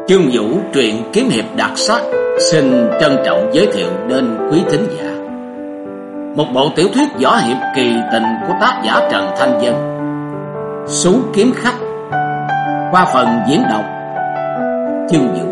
Chương Vũ truyện kiếm hiệp đặc sắc xin trân trọng giới thiệu đến quý thính giả một bộ tiểu thuyết võ hiệp kỳ tình của tác giả Trần Thanh Vân, Sú Kiếm Khách, qua phần diễn đọc Chương Vũ.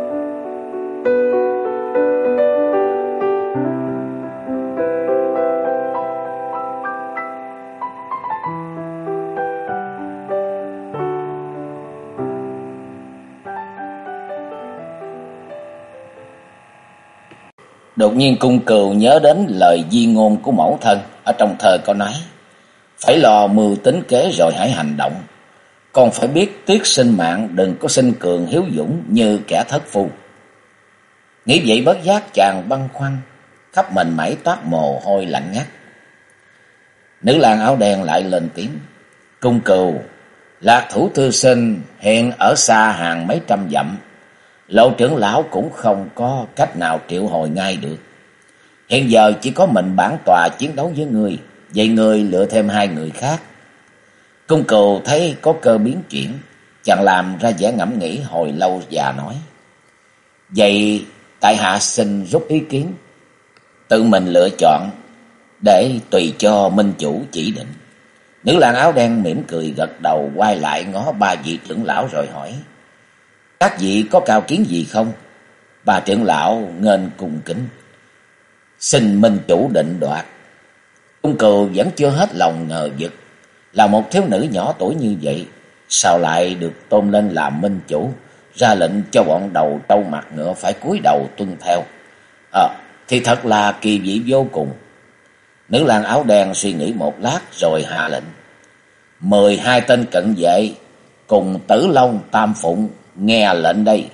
Đột nhiên Cung Cừu nhớ đến lời di ngôn của mẫu thân ở trong thơ có nói: phải lo mưu tính kế rồi hãy hành động. Con phải biết tiếc sinh mạng, đừng có sinh cường hiếu dũng như kẻ thất phu. Nghĩ vậy bất giác chàng băn khoăn, khắp mình mẩy toát mồ hôi lạnh ngắt. Nữ lang áo đen lại lên tiếng: Cung Cừu, Lạc Thủ thư sinh hiện ở xa hàng mấy trăm dặm, Lộ trưởng lão cũng không có cách nào triệu hồi ngay được. Hiện giờ chỉ có mình bản tòa chiến đấu với người, vậy người lựa thêm hai người khác. Cung Cừu thấy có cơ biến chuyển, chàng làm ra vẻ ngẫm nghĩ hồi lâu và nói: vậy tại hạ xin rút ý kiến, tự mình lựa chọn để tùy cho minh chủ chỉ định. Nữ lang áo đen mỉm cười gật đầu, quay lại ngó ba vị trưởng lão rồi hỏi: các vị có cao kiến gì không? Bà trưởng lão nghênh cung kính: xin minh chủ định đoạt. Cung Cừu vẫn chưa hết lòng ngờ vực, là một thiếu nữ nhỏ tuổi như vậy, sao lại được tôn lên làm minh chủ, ra lệnh cho bọn đầu trâu mặt ngựa phải cúi đầu tuân theo. Thì thật là kỳ dị vô cùng. Nữ lang áo đen suy nghĩ một lát rồi hạ lệnh: 12 tên cận vệ cùng Tử Long Tam Phụng nghe lệnh đây.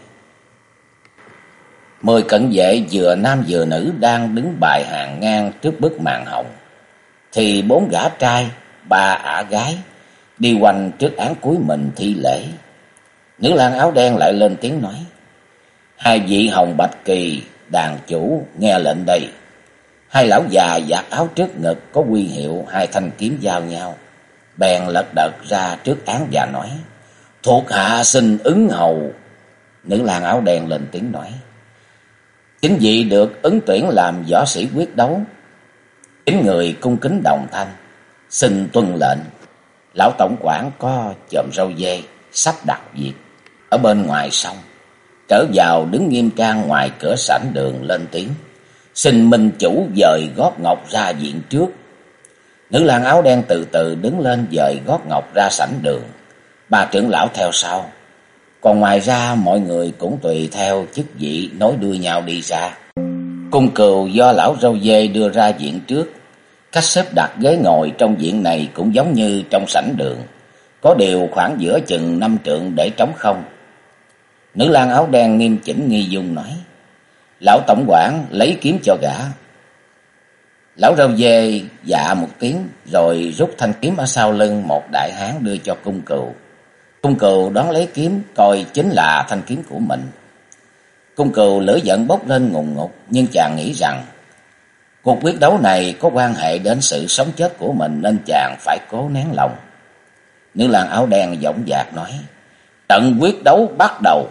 10 cận vệ vừa nam vừa nữ đang đứng bài hàng ngang trước bức màn hồng, thì 4 gã trai 3 ả gái đi quanh trước án cuối mình thi lễ. Nữ lang áo đen lại lên tiếng nói: 2 vị Hồng Bạch Kỳ đàn chủ nghe lệnh đây. 2 lão già vạt áo trước ngực có huy hiệu 2 thanh kiếm giao nhau, bèn lật đật ra trước án và nói: thuộc hạ xin ứng hầu. Nữ lang áo đen lên tiếng nói: chính vị được ứng tuyển làm võ sĩ quyết đấu. Chính người cung kính đồng thanh: xin tuân lệnh. Lão tổng quản có chòm râu dê sắp đặt việc ở bên ngoài sông, trở vào đứng nghiêm trang ngoài cửa sảnh đường lên tiếng: xin minh chủ dời gót ngọc ra viện trước. Nữ lang áo đen từ từ đứng lên dời gót ngọc ra sảnh đường, ba trưởng lão theo sau. Còn ngoài ra mọi người cũng tùy theo chức vị nối đuôi nhau đi ra. Cung Cừu do lão râu dê đưa ra viện trước. Cách xếp đặt ghế ngồi trong viện này cũng giống như trong sảnh đường, có điều khoảng giữa chừng 5 trượng để trống không. Nữ lang áo đen nghiêm chỉnh nghi dung nói: lão tổng quản lấy kiếm cho gã. Lão râu dê dạ một tiếng rồi rút thanh kiếm ở sau lưng một đại hán đưa cho Cung Cừu. Cung Cừu đón lấy kiếm, coi chính là thanh kiếm của mình. Cung Cừu lửa giận bốc lên ngùn ngụt, nhưng chàng nghĩ rằng cuộc quyết đấu này có quan hệ đến sự sống chết của mình, nên chàng phải cố nén lòng. Nữ lang áo đen dõng dạc nói: trận quyết đấu bắt đầu.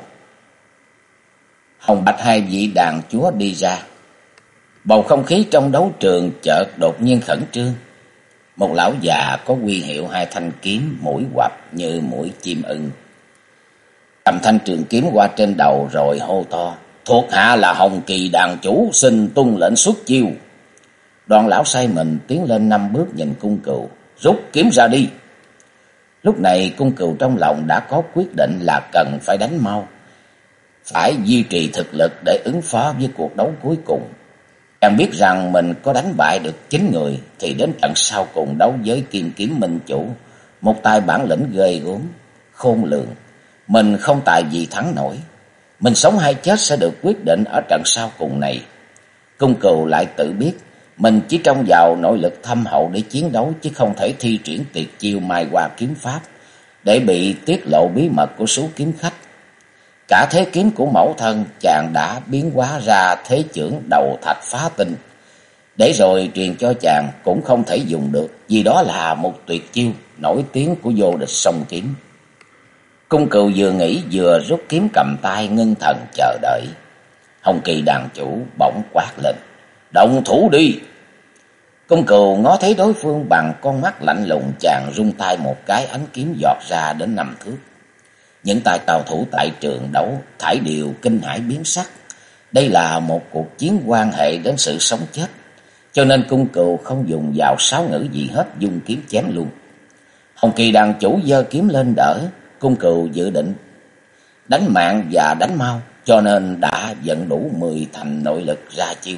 Hồng Bạch 2 vị đàn chúa đi ra. Bầu không khí trong đấu trường chợt đột nhiên khẩn trương. Một lão già có huy hiệu 2 thanh kiếm mũi quặp như mũi chim ưng, cầm thanh trường kiếm qua trên đầu rồi hô to: thuộc hạ là Hồng Kỳ đàn chủ, xin tuân lệnh xuất chiêu. Đoàn lão sai mình tiến lên 5 bước nhìn Cung Cừu: rút kiếm ra đi. Lúc này Cung Cừu trong lòng đã có quyết định là cần phải đánh mau, phải duy trì thực lực để ứng phó với cuộc đấu cuối cùng. Chàng biết rằng mình có đánh bại được 9 người thì đến trận sau cùng đấu với Kim Kiếm minh chủ, một tài bản lĩnh ghê gớm khôn lường, mình không tài gì thắng nổi. Mình sống hay chết sẽ được quyết định ở trận sau cùng này. Cung Cừu lại tự biết mình chỉ trông vào nội lực thâm hậu để chiến đấu, chứ không thể thi triển tuyệt chiêu Mai Hoa kiếm pháp để bị tiết lộ bí mật của Sú Kiếm Khách. Cả thế kiếm của mẫu thân chàng đã biến hóa ra thế chưởng đầu thạch phá tinh, để rồi truyền cho chàng cũng không thể dùng được, vì đó là một tuyệt chiêu nổi tiếng của vô địch song kiếm. Cung Cừu vừa nghĩ vừa rút kiếm cầm tay ngưng thần chờ đợi. Hồng Kỳ đàn chủ bỗng quát lên: "Động thủ đi!" Cung Cừu ngó thấy đối phương bằng con mắt lạnh lùng, chàng rung tay một cái, ánh kiếm giọt ra đến 5 thước. Những tay cao thủ tại trường đấu thảy đều kinh hãi biến sắc. Đây là một cuộc chiến quan hệ đến sự sống chết, cho nên Cung Cừu không dùng vào sáo ngữ gì hết, dùng kiếm chém luôn. Hồng Kỳ đàn chủ giơ kiếm lên đỡ. Cung Cừu dự định đánh mạng và đánh mau, cho nên đã vận đủ 10 thành nội lực ra chiêu.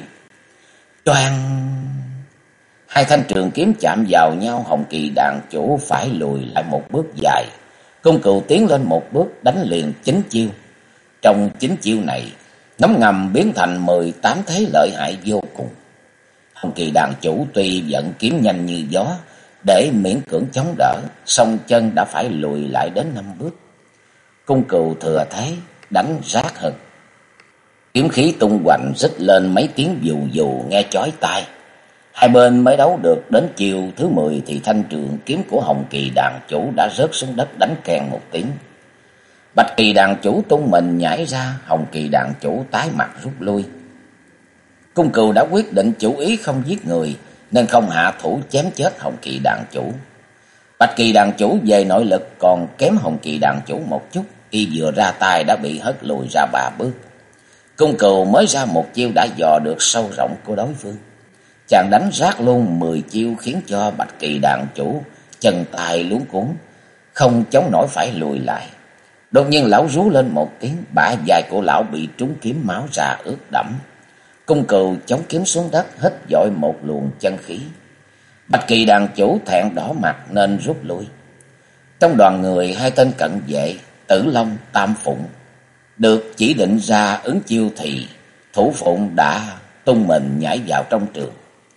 Choang! Hai thanh trường kiếm chạm vào nhau, Hồng Kỳ đàn chủ phải lùi lại một bước dài. Cung Cừu tiến lên một bước, đánh liền 9 chiêu. Trong 9 chiêu này, ngấm ngầm biến thành 18 thế lợi hại vô cùng. Hồng Kỳ đàn chủ tuy vận kiếm nhanh như gió, để miễn cưỡng chống đỡ, song chân đã phải lùi lại đến 5 bước. Cung Cừu thừa thế đánh rát hơn. Kiếm khí tung hoành rít lên mấy tiếng vù vù nghe chói tai. Hai bên mới đấu được đến chiều thứ 10 thì thanh trường kiếm của Hồng Kỳ đàn chủ đã rớt xuống đất đánh keng một tiếng. Bạch Kỳ đàn chủ tung mình nhảy ra, Hồng Kỳ đàn chủ tái mặt rút lui. Cung Cừu đã quyết định chủ ý không giết người, nên không hạ thủ chém chết Hồng Kỳ đàn chủ. Bạch Kỳ đàn chủ về nội lực còn kém Hồng Kỳ đàn chủ một chút, y vừa ra tay đã bị hất lùi ra 3 bước. Cung Cừu mới ra một chiêu đã dò được sâu rộng của đối phương. Chàng đánh rát luôn 10 chiêu khiến cho Bạch Kỳ đàn chủ chân tay luống cuống, không chống nổi phải lùi lại. Đột nhiên lão rú lên một tiếng, bả vai của lão bị trúng kiếm, máu ra ướt đẫm. Cung Cừu chống kiếm xuống đất, hít dội một luồng chân khí. Bạch Kỳ đàn chủ thẹn đỏ mặt nên rút lui. Trong đoàn người, hai tên cận vệ Tử Long, Tam Phụng được chỉ định ra ứng chiêu thì Thủ Phụng đã tung mình nhảy vào trong trường.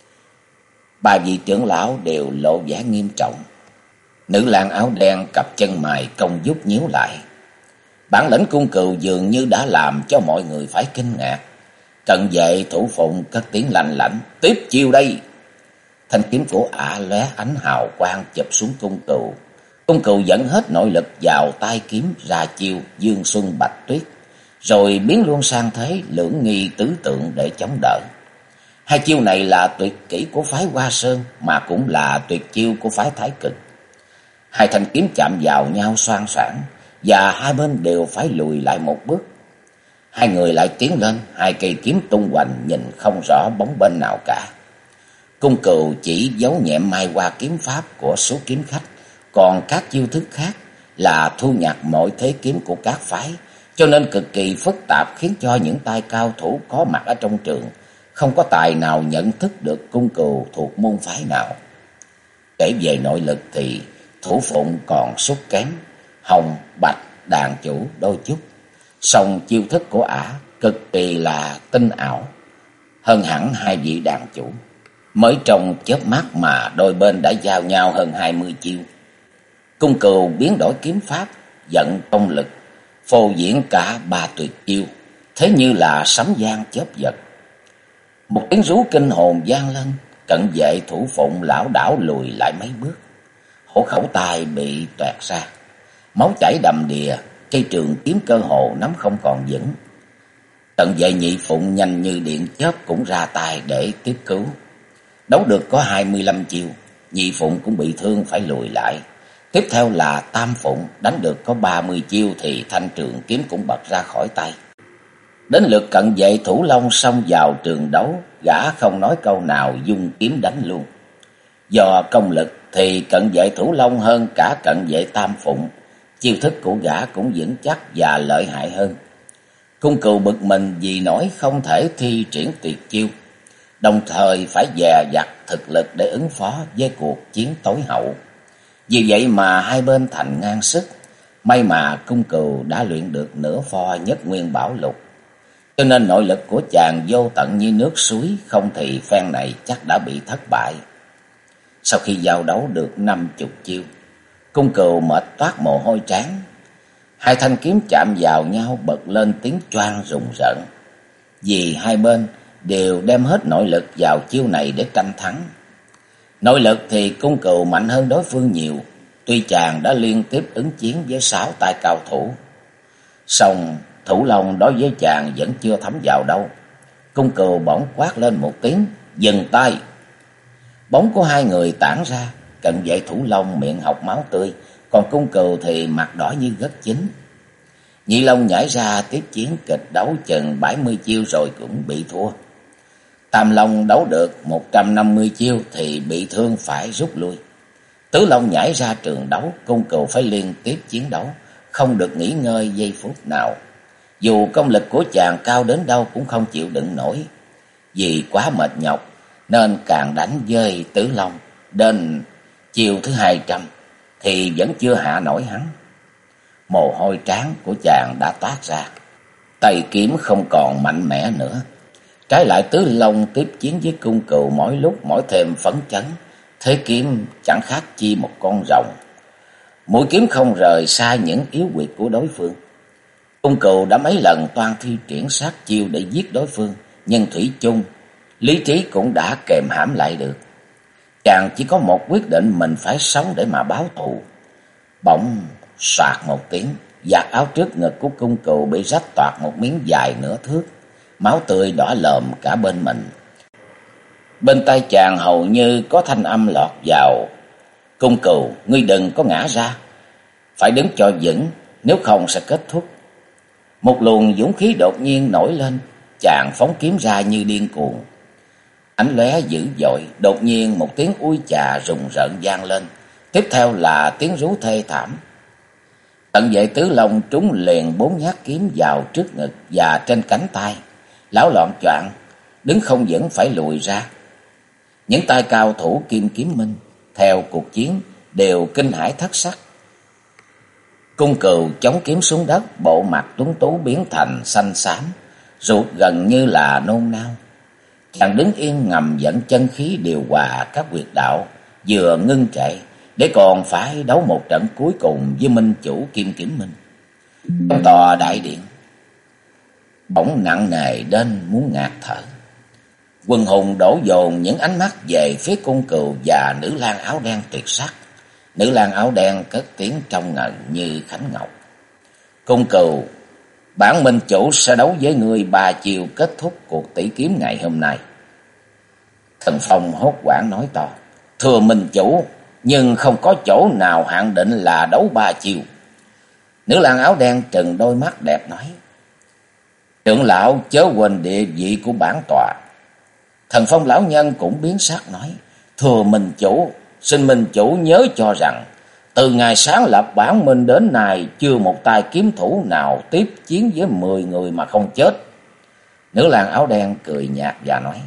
Ba vị trưởng lão đều lộ vẻ nghiêm trọng. Nữ lang áo đen cặp chân mày cong vút nhíu lại. Bản lĩnh Cung Cừu dường như đã làm cho mọi người phải kinh ngạc. Cận vệ Thủ Phụng cất tiếng lanh lảnh: "Tiếp chiêu đây!" Thanh kiếm của ả lóe ánh hào quang chụp xuống Cung Cừu. Cung Cừu dẫn hết nội lực vào tay kiếm ra chiêu Dương Xuân Bạch Tuyết, rồi biến luôn sang thế Lưỡng Nghi Tứ Tượng để chống đỡ. Hai chiêu này là tuyệt kỹ của phái Hoa Sơn, mà cũng là tuyệt chiêu của phái Thái Cực. Hai thanh kiếm chạm vào nhau xoan xoảng, và hai bên đều phải lùi lại một bước. Hai người lại tiến lên, hai cây kiếm tung hoành, nhìn không rõ bóng bên nào cả. Cung Cừu chỉ giấu nhẹm mai qua kiếm pháp của số kiếm khách, còn các chiêu thức khác là thu nhặt mọi thế kiếm của các phái, cho nên cực kỳ phức tạp, khiến cho những tay cao thủ có mặt ở trong trường không có tài nào nhận thức được Cung Cừu thuộc môn phái nào. Kể về nội lực thì Thủ Phụng còn sút kém Hồng Bạch đàn chủ đôi chút, song chiêu thức của ả cực kỳ là tinh ảo, hơn hẳn hai vị đàn chủ. Mới trong chớp mắt mà đôi bên đã giao nhau hơn 20 chiêu. Cung Cừu biến đổi kiếm pháp, vận công lực, phô diễn cả 3 tuyệt chiêu, thế như là sấm vang chớp giật. Một tiếng rú kinh hồn vang lên, cận vệ Thủ Phụng lảo đảo lùi lại mấy bước, hổ khẩu tai bị toẹt ra, máu chảy đầm đìa, cây trường kiếm cơ hồ nắm không còn vững. Cận vệ Nhị Phụng nhanh như điện chớp cũng ra tay để tiếp cứu. Đấu được có 25 chiêu, Nhị Phụng cũng bị thương phải lùi lại. Tiếp theo là Tam Phụng, đánh được có 30 chiêu thì thanh trường kiếm cũng bật ra khỏi tay. Đến lượt cận vệ Thủ Long xông vào trường đấu, gã không nói câu nào, dung kiếm đánh luôn. Do công lực thì cận vệ Thủ Long hơn cả cận vệ Tam Phụng, chiêu thức của gã cũng vững chắc và lợi hại hơn. Cung Cừu bực mình vì nỗi không thể thi triển tuyệt chiêu, đồng thời phải dè dặt thực lực để ứng phó với cuộc chiến tối hậu. Vì vậy mà hai bên thành ngang sức. May mà Cung Cừu đã luyện được nửa pho Nhất Nguyên Bảo Lục, cho nên nội lực của chàng vô tận như nước suối, không thì phen này chắc đã bị thất bại. Sau khi giao đấu được 50 chiêu, Cung Cừu mệt toát mồ hôi trán. Hai thanh kiếm chạm vào nhau bật lên tiếng choang rùng rợn, vì hai bên đều đem hết nội lực vào chiêu này để tranh thắng. Nội lực thì Cung Cừu mạnh hơn đối phương nhiều, tuy chàng đã liên tiếp ứng chiến với 6 tay cao thủ, song Thủ Long đối với chàng vẫn chưa thấm vào đâu. Cung Cừu bỗng quát lên một tiếng, dừng tay. Bóng của hai người tản ra, cận vệ Thủ Long miệng hộc máu tươi, còn Cung Cừu thì mặt đỏ như gất chín. Nhị Long nhảy ra tiếp chiến kịch đấu chừng 70 chiêu rồi cũng bị thua. Tam Long đấu được 150 chiêu thì bị thương phải rút lui. Tứ Long nhảy ra trường đấu, Cung Cừu phải liên tiếp chiến đấu, không được nghỉ ngơi giây phút nào. Dù công lực của chàng cao đến đâu cũng không chịu đựng nổi. Vì quá mệt nhọc nên càng đánh với Tứ Long đến chiều thứ 200 thì vẫn chưa hạ nổi hắn. Mồ hôi trán của chàng đã toát ra, tay kiếm không còn mạnh mẽ nữa. Trái lại Tứ Long tiếp chiến với Cung Cừu mỗi lúc mỗi thêm phấn chấn, thế kiếm chẳng khác chi một con rồng. Mũi kiếm không rời xa những yếu huyệt của đối phương. Cung Cừu đã mấy lần toan thi triển sát chiêu để giết đối phương, nhưng thủy chung lý trí cũng đã kềm hãm lại được. Chàng chỉ có một quyết định, mình phải sống để mà báo thù. Bỗng soạt một tiếng, vạt áo trước ngực của Cung Cừu bị rách toạc một miếng dài nửa thước, máu tươi đỏ lòm cả bên mình. Bên tai chàng hầu như có thanh âm lọt vào: Cung Cừu, ngươi đừng có ngã ra, phải đứng cho vững, nếu không sẽ kết thúc. Một luồng dũng khí đột nhiên nổi lên, chàng phóng kiếm ra như điên cuồng. Ánh lóe dữ dội, đột nhiên một tiếng ui chà rùng rợn vang lên, tiếp theo là tiếng rú thê thảm. Cận vệ Tứ Long trúng liền 4 nhát kiếm vào trước ngực và trên cánh tay, lão loạn choạng, đứng không vững phải lùi ra. Những tay cao thủ Kim Kiếm Minh theo cuộc chiến đều kinh hãi thất sắc. Cung Cừu chống kiếm xuống đất, bộ mặt tuấn tú biến thành xanh xám, ruột gần như là nôn nao. Chàng đứng yên ngầm dẫn chân khí điều hòa các huyệt đạo, vừa ngưng trệ để còn phải đấu một trận cuối cùng với minh chủ Kim Kiếm Minh. Trong tòa đại điện bỗng nặng nề đến muốn ngạt thở. Quần hùng đổ dồn những ánh mắt về phía Cung Cừu và nữ lang áo đen tuyệt sắc. Nữ lang áo đen cất tiếng trong ngần như khánh ngọc: Cung Cừu, bản minh chủ sẽ đấu với người 3 chiều kết thúc cuộc tỷ kiếm ngày hôm nay. Thần Phong hốt hoảng nói to: Thưa minh chủ, nhưng không có chỗ nào hạn định là đấu 3 chiều. Nữ lang áo đen trừng đôi mắt đẹp nói: Trưởng lão chớ quên địa vị của bản tọa. Thần Phong lão nhân cũng biến sắc nói: Thưa minh chủ, xin minh chủ nhớ cho rằng từ ngày sáng lập bản minh đến nay chưa một tay kiếm thủ nào tiếp chiến với 10 người mà không chết. Nữ lang áo đen cười nhạt và nói: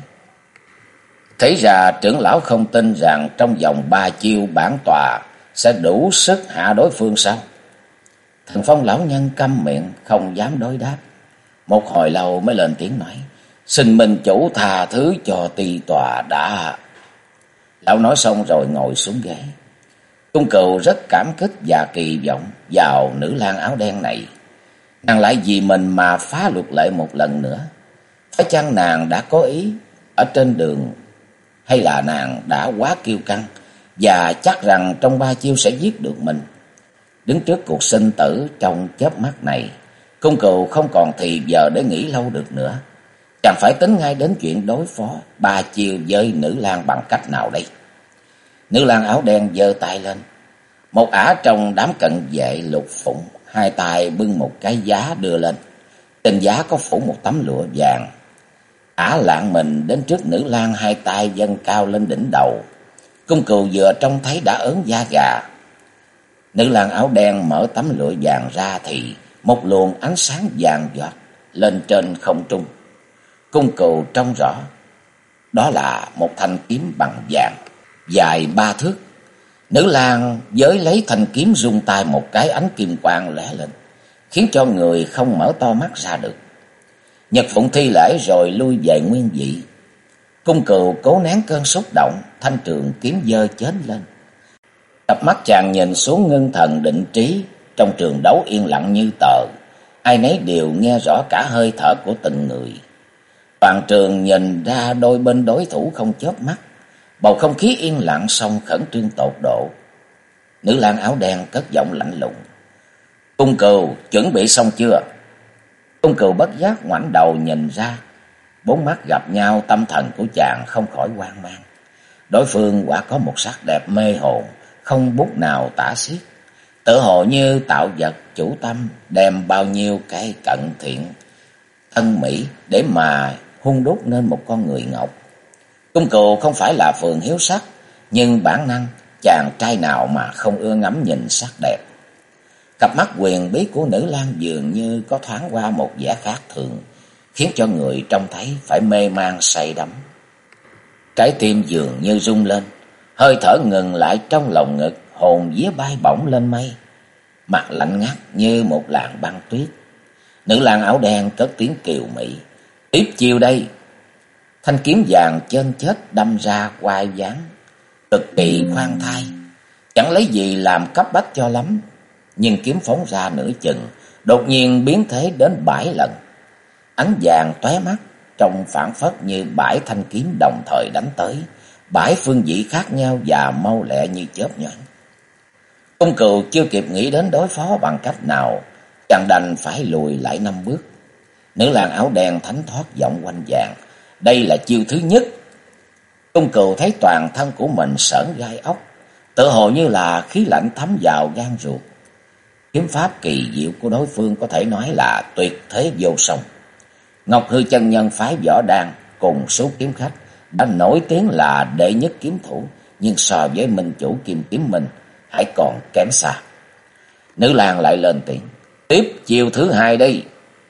Thế ra trưởng lão không tin rằng trong vòng 3 chiêu bản tọa sẽ đủ sức hạ đối phương sao? Thần Phong lão nhân câm miệng không dám đối đáp. Một hồi lâu mới lên tiếng nói: Xin minh chủ tha thứ cho tỳ tọa đã. Lão nói xong rồi ngồi xuống ghế. Cung Cừu rất cảm kích và kỳ vọng vào nữ lang áo đen này. Nàng lại vì mình mà phá luật lệ một lần nữa. Phải chăng nàng đã có ý ở trên đường, hay là nàng đã quá kiêu căng và chắc rằng trong 3 chiêu sẽ giết được mình? Đứng trước cuộc sinh tử trong chớp mắt này, Cung Cừu không còn thì giờ để nghĩ lâu được nữa. Chàng phải tính ngay đến chuyện đối phó 3 chiêu với nữ lang bằng cách nào đây? Nữ lang áo đen giơ tay lên. Một ả trong đám cận vệ Lục Phụng, hai tay bưng một cái giá đưa lên. Trên giá có phủ một tấm lụa vàng. Ả lạng mình đến trước nữ lang, hai tay dâng cao lên đỉnh đầu. Cung Cừu vừa trông thấy đã ớn da gà. Nữ lang áo đen mở tấm lụa vàng ra thì một luồng ánh sáng vàng giọt lên trên không trung. Cung Cừu trông rõ, đó là một thanh kiếm bằng vàng, dài 3 thước. Nữ lang giới lấy thanh kiếm rung tay một cái, ánh kim quang lóe lên, khiến cho người không mở to mắt ra được. Nhật Phụng thi lễ rồi lui về nguyên vị. Cung Cừu cố nén cơn xúc động, thanh trường kiếm giơ chến lên. Cặp mắt chàng nhìn xuống ngưng thần định trí. Trong trường đấu yên lặng như tờ, ai nấy đều nghe rõ cả hơi thở của từng người. Toàn trường nhìn ra đôi bên đối thủ không chớp mắt. Bầu không khí yên lặng song khẩn trương tột độ. Nữ lang áo đen cất giọng lạnh lùng. Cung Cừu chuẩn bị xong chưa? Cung Cừu bất giác ngoảnh đầu nhìn ra. Bốn mắt gặp nhau, tâm thần của chàng không khỏi hoang mang. Đối phương quả có một sắc đẹp mê hồn, không bút nào tả xiết. Tự hồ như tạo vật chủ tâm, đem bao nhiêu cái cận thiện thân mỹ để mà hun đúc nên một con người ngọc. Cung Cừu không phải là phường hiếu sắc, nhưng bản năng chàng trai nào mà không ưa ngắm nhìn sắc đẹp. Cặp mắt huyền bí của nữ lang dường như có thoáng qua một vẻ khác thường, khiến cho người trông thấy phải mê man say đắm. Trái tim dường như rung lên, hơi thở ngừng lại trong lồng ngực, hồn vía bay bổng lên mây, mặt lạnh ngắt như một làn băng tuyết. Nữ lang áo đen cất tiếng kiều mỹ. Tiếp chiêu đây. Thanh kiếm vàng chên chết đâm ra quai dáng, cực kỳ khoan thai, chẳng lấy gì làm cấp bách cho lắm. Nhưng kiếm phóng ra nửa chừng, đột nhiên biến thế đến 7 lần. Ánh vàng tóe mắt, trông phảng phất như 7 thanh kiếm đồng thời đánh tới, 7 phương vị khác nhau và mau lẹ như chớp nhoáng. Cung Cừu chưa kịp nghĩ đến đối phó bằng cách nào, chàng đành phải lùi lại 5 bước. Nữ lang áo đen thánh thoát giọng quanh vàng. Đây là chiêu thứ nhất. Cung Cừu thấy toàn thân của mình sởn gai ốc, tự hồ như là khí lạnh thấm vào gan ruột. Kiếm pháp kỳ diệu của đối phương có thể nói là tuyệt thế vô song. Ngọc Hư chân nhân phái Võ Đan cùng số kiếm khách đã nổi tiếng là đệ nhất kiếm thủ, nhưng so với minh chủ Kim Kiếm Minh hãy còn kém xa. Nữ lang lại lên tiếng. Tiếp chiêu thứ hai đây.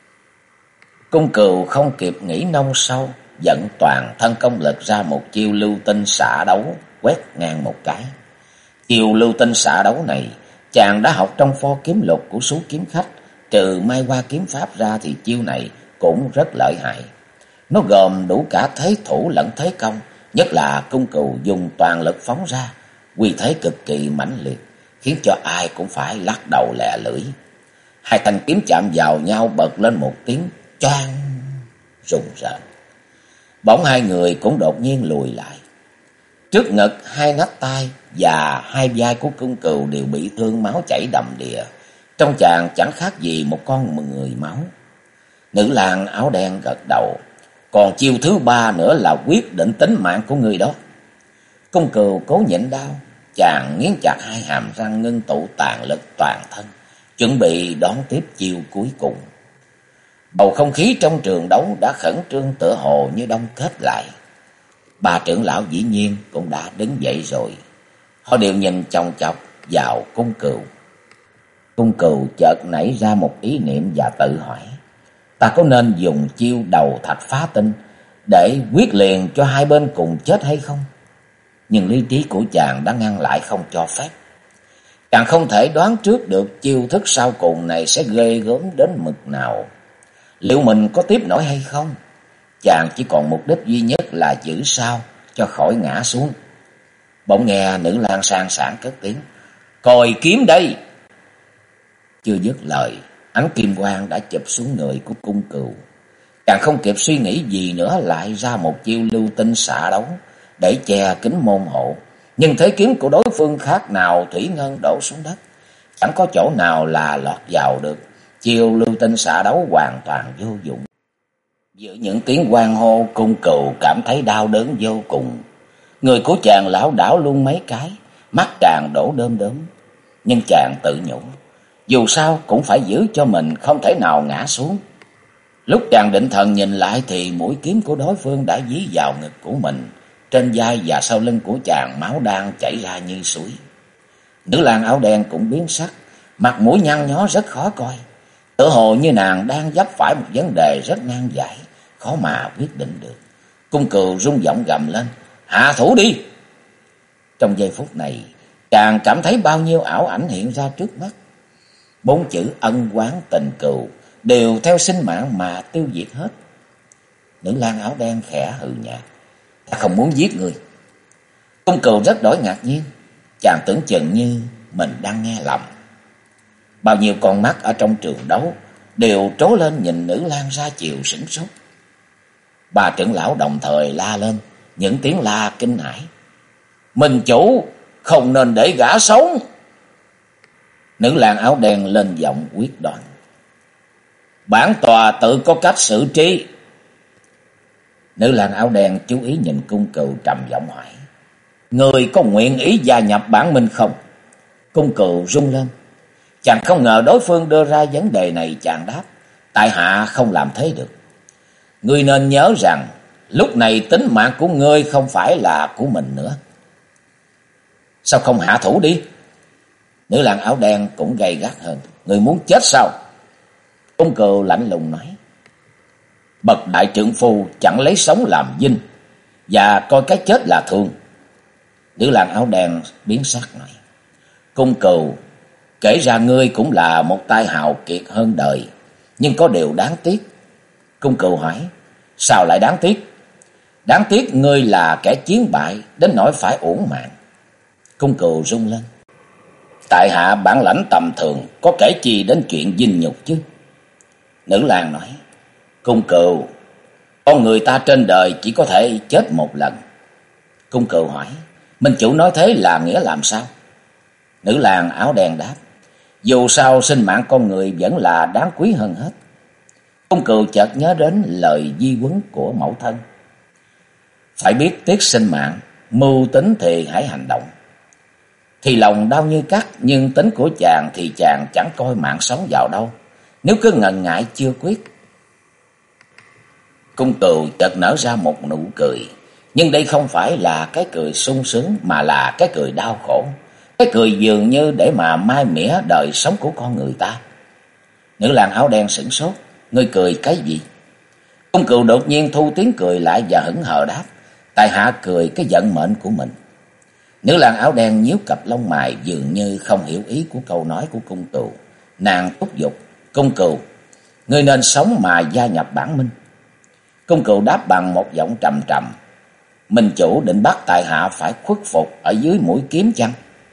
Cung Cừu không kịp nghĩ nông sâu, dẫn toàn thân công lực ra một chiêu lưu tinh xạ đấu, quét ngang một cái. Chiêu lưu tinh xạ đấu này chàng đã học trong pho kiếm lục của số kiếm khách, trừ Mai Hoa kiếm pháp ra thì chiêu này cũng rất lợi hại. Nó gồm đủ cả thế thủ lẫn thế công, nhất là Cung Cừu dùng toàn lực phóng ra, uy thế cực kỳ mãnh liệt, khiến cho ai cũng phải lắc đầu lè lưỡi. Hai thanh kiếm chạm vào nhau bật lên một tiếng choang rùng rợn. Bỗng hai người cũng đột nhiên lùi lại. Trước ngực, hai nách tai và hai vai của Cung Cừu đều bị thương, máu chảy đầm đìa. Trong chàng chẳng khác gì một con người máu. Nữ lang áo đen gật đầu. Còn chiêu thứ ba nữa là quyết định tính mạng của người đó. Cung Cừu cố nhịn đau, chàng nghiến chặt hai hàm răng, ngưng tụ tàn lực toàn thân, chuẩn bị đón tiếp chiêu cuối cùng. Bầu không khí trong trường đấu đã khẩn trương, tựa hồ như đông kết lại. Ba trưởng lão dĩ nhiên cũng đã đứng dậy rồi. Họ đều nhìn chòng chọc vào Cung Cừu. Cung Cừu chợt nảy ra một ý niệm và tự hỏi. Ta có nên dùng chiêu đầu thạch phá tinh để quyết liền cho hai bên cùng chết hay không? Nhưng lý trí của chàng đã ngăn lại không cho phép. Chàng không thể đoán trước được chiêu thức sau cùng này sẽ ghê gớm đến mực nào. Liệu mình có tiếp nổi hay không? Chàng chỉ còn mục đích duy nhất là giữ sao cho khỏi ngã xuống. Bỗng nghe nữ lang sang sảng cất tiếng. Còi kiếm đây! Chưa dứt lời, ánh kim quang đã chụp xuống người của Cung Cừu. Chàng không kịp suy nghĩ gì nữa, lại ra một chiêu lưu tinh xạ đấu để che kín môn hộ. Nhưng thế kiếm của đối phương khác nào thủy ngân đổ xuống đất, chẳng có chỗ nào là lọt vào được. Chiêu lưu tinh xạ đấu hoàn toàn vô dụng. Giữa những tiếng hoan hô, Cung Cừu cảm thấy đau đớn vô cùng. Người của chàng lảo đảo luôn mấy cái, mắt tràn đổ đơm đớm. Nhưng chàng tự nhủ, dù sao cũng phải giữ cho mình không thể nào ngã xuống. Lúc chàng định thần nhìn lại thì mũi kiếm của đối phương đã dí vào ngực của mình. Trên vai và sau lưng của chàng máu đang chảy ra như suối. Nữ lang áo đen cũng biến sắc, mặt mũi nhăn nhó rất khó coi. Tự hồ như nàng đang vấp phải một vấn đề rất nan giải, khó mà quyết định được. Cung Cừu rung giọng gầm lên, hạ thủ đi! Trong giây phút này, chàng cảm thấy bao nhiêu ảo ảnh hiện ra trước mắt. 4 chữ ân oán tình cừu đều theo sinh mạng mà tiêu diệt hết. Nữ lang áo đen khẽ hừ nhạt, ta không muốn giết người. Cung Cừu rất đổi ngạc nhiên, chàng tưởng chừng như mình đang nghe lầm. Bao nhiêu con mắt ở trong trường đấu đều trố lên nhìn nữ lang ra chiều sửng sốt. Ba trưởng lão đồng thời la lên những tiếng la kinh hãi. Minh chủ không nên để gã sống! Nữ lang áo đen lên giọng quyết đoán. Bản tòa tự có cách xử trí. Nữ lang áo đen chú ý nhìn Cung Cừu trầm giọng hỏi. Người có nguyện ý gia nhập bản minh không? Cung Cừu rung lên. Chàng không ngờ đối phương đưa ra vấn đề này. Chàng đáp. Tại hạ không làm thế được. Ngươi nên nhớ rằng lúc này tính mạng của ngươi không phải là của mình nữa. Sao không hạ thủ đi? Nữ lang áo đen cũng gay gắt hơn. Ngươi muốn chết sao? Cung Cừu lạnh lùng nói. Bậc đại trượng phu chẳng lấy sống làm vinh, và coi cái chết là thường. Nữ lang áo đen biến sắc nói. Cung Cừu, kể ra ngươi cũng là một tay hào kiệt hơn đời, nhưng có điều đáng tiếc. Cung Cừu hỏi. Sao lại đáng tiếc? Đáng tiếc ngươi là kẻ chiến bại đến nỗi phải uổng mạng. Cung Cừu rung lên. Tại hạ bản lãnh tầm thường, có kể chi đến chuyện vinh nhục chứ? Nữ lang nói. Cung Cừu, con người ta trên đời chỉ có thể chết một lần. Cung Cừu hỏi. Minh chủ nói thế là nghĩa làm sao? Nữ lang áo đen đáp. Dù sao sinh mạng con người vẫn là đáng quý hơn hết. Cung Cừu chợt nhớ đến lời di huấn của mẫu thân. Phải biết tiếc sinh mạng, mưu tính thì hãy hành động. Thì lòng đau như cắt, nhưng tính của chàng thì chàng chẳng coi mạng sống vào đâu, nếu cứ ngần ngại chưa quyết. Cung Cừu chợt nở ra một nụ cười, nhưng đây không phải là cái cười sung sướng, mà là cái cười đau khổ. Cái cười dường như để mà mai mỉa đời sống của con người ta. Nữ lang áo đen sửng sốt. Ngươi cười cái gì? Cung Cừu đột nhiên thu tiếng cười lại và hững hờ đáp. Tại hạ cười cái vận mệnh của mình. Nữ lang áo đen nhíu cặp lông mày, dường như không hiểu ý của câu nói của Cung Cừu. Nàng thúc giục. Cung Cừu, ngươi nên sống mà gia nhập bản minh. Cung Cừu đáp bằng một giọng trầm trầm. Minh chủ định bắt tại hạ phải khuất phục ở dưới mũi kiếm chăng?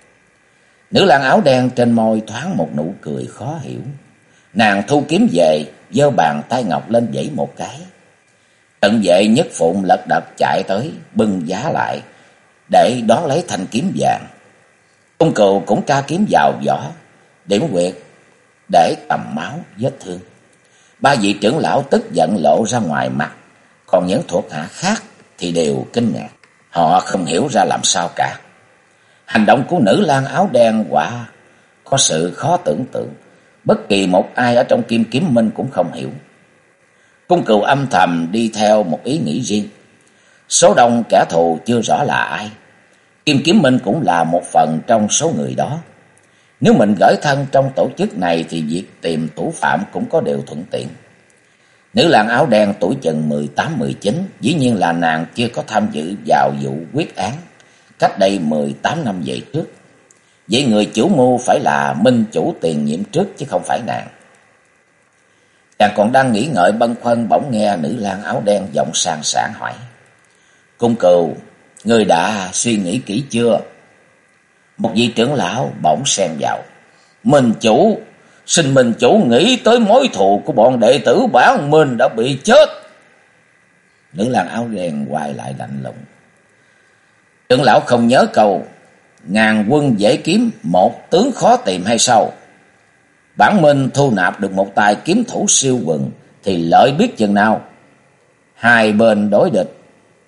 Nữ lang áo đen trên môi thoáng một nụ cười khó hiểu. Nàng thu kiếm về, giơ bàn tay ngọc lên vẫy một cái. Trận vệ nhất phụng lật đật chạy tới, bưng giá lại để đón lấy thanh kiếm vàng. Cung Cừu cũng tra kiếm vào vỏ, điểm quyệt để tầm máu vết thương. Ba vị trưởng lão tức giận lộ ra ngoài mặt, còn những thuộc hạ khác thì đều kinh ngạc. Họ không hiểu ra làm sao cả. Hành động của nữ lang áo đen quả có sự khó tưởng tượng, bất kỳ một ai ở trong Kim Kiếm Minh cũng không hiểu. Cung Cừu âm thầm đi theo một ý nghĩ riêng. Số đông kẻ thù chưa rõ là ai, Kim Kiếm Minh cũng là một phần trong số người đó. Nếu mình gởi thân trong tổ chức này thì việc tìm thủ phạm cũng có điều thuận tiện. Nữ lang áo đen tuổi chừng 18-19, dĩ nhiên là nàng chưa có tham dự vào vụ quyết án cách đây 18 năm về trước. Vậy người chủ mưu phải là minh chủ tiền nhiệm trước chứ không phải nàng. Chàng còn đang nghĩ ngợi bâng khuâng, bỗng nghe nữ lang áo đen giọng sang sảng hỏi. Cung Cừu, ngươi đã suy nghĩ kỹ chưa? Một vị trưởng lão bỗng xen vào. Minh chủ, xin minh chủ nghĩ tới mối thù của bọn đệ tử bản minh đã bị chết. Nữ lang áo đen quay lại lạnh lùng. Trưởng lão không nhớ câu ngàn quân dễ kiếm, một tướng khó tìm hay sao? Bản minh thu nạp được một tài kiếm thủ siêu quần thì lợi biết chừng nào. Hai bên đối địch,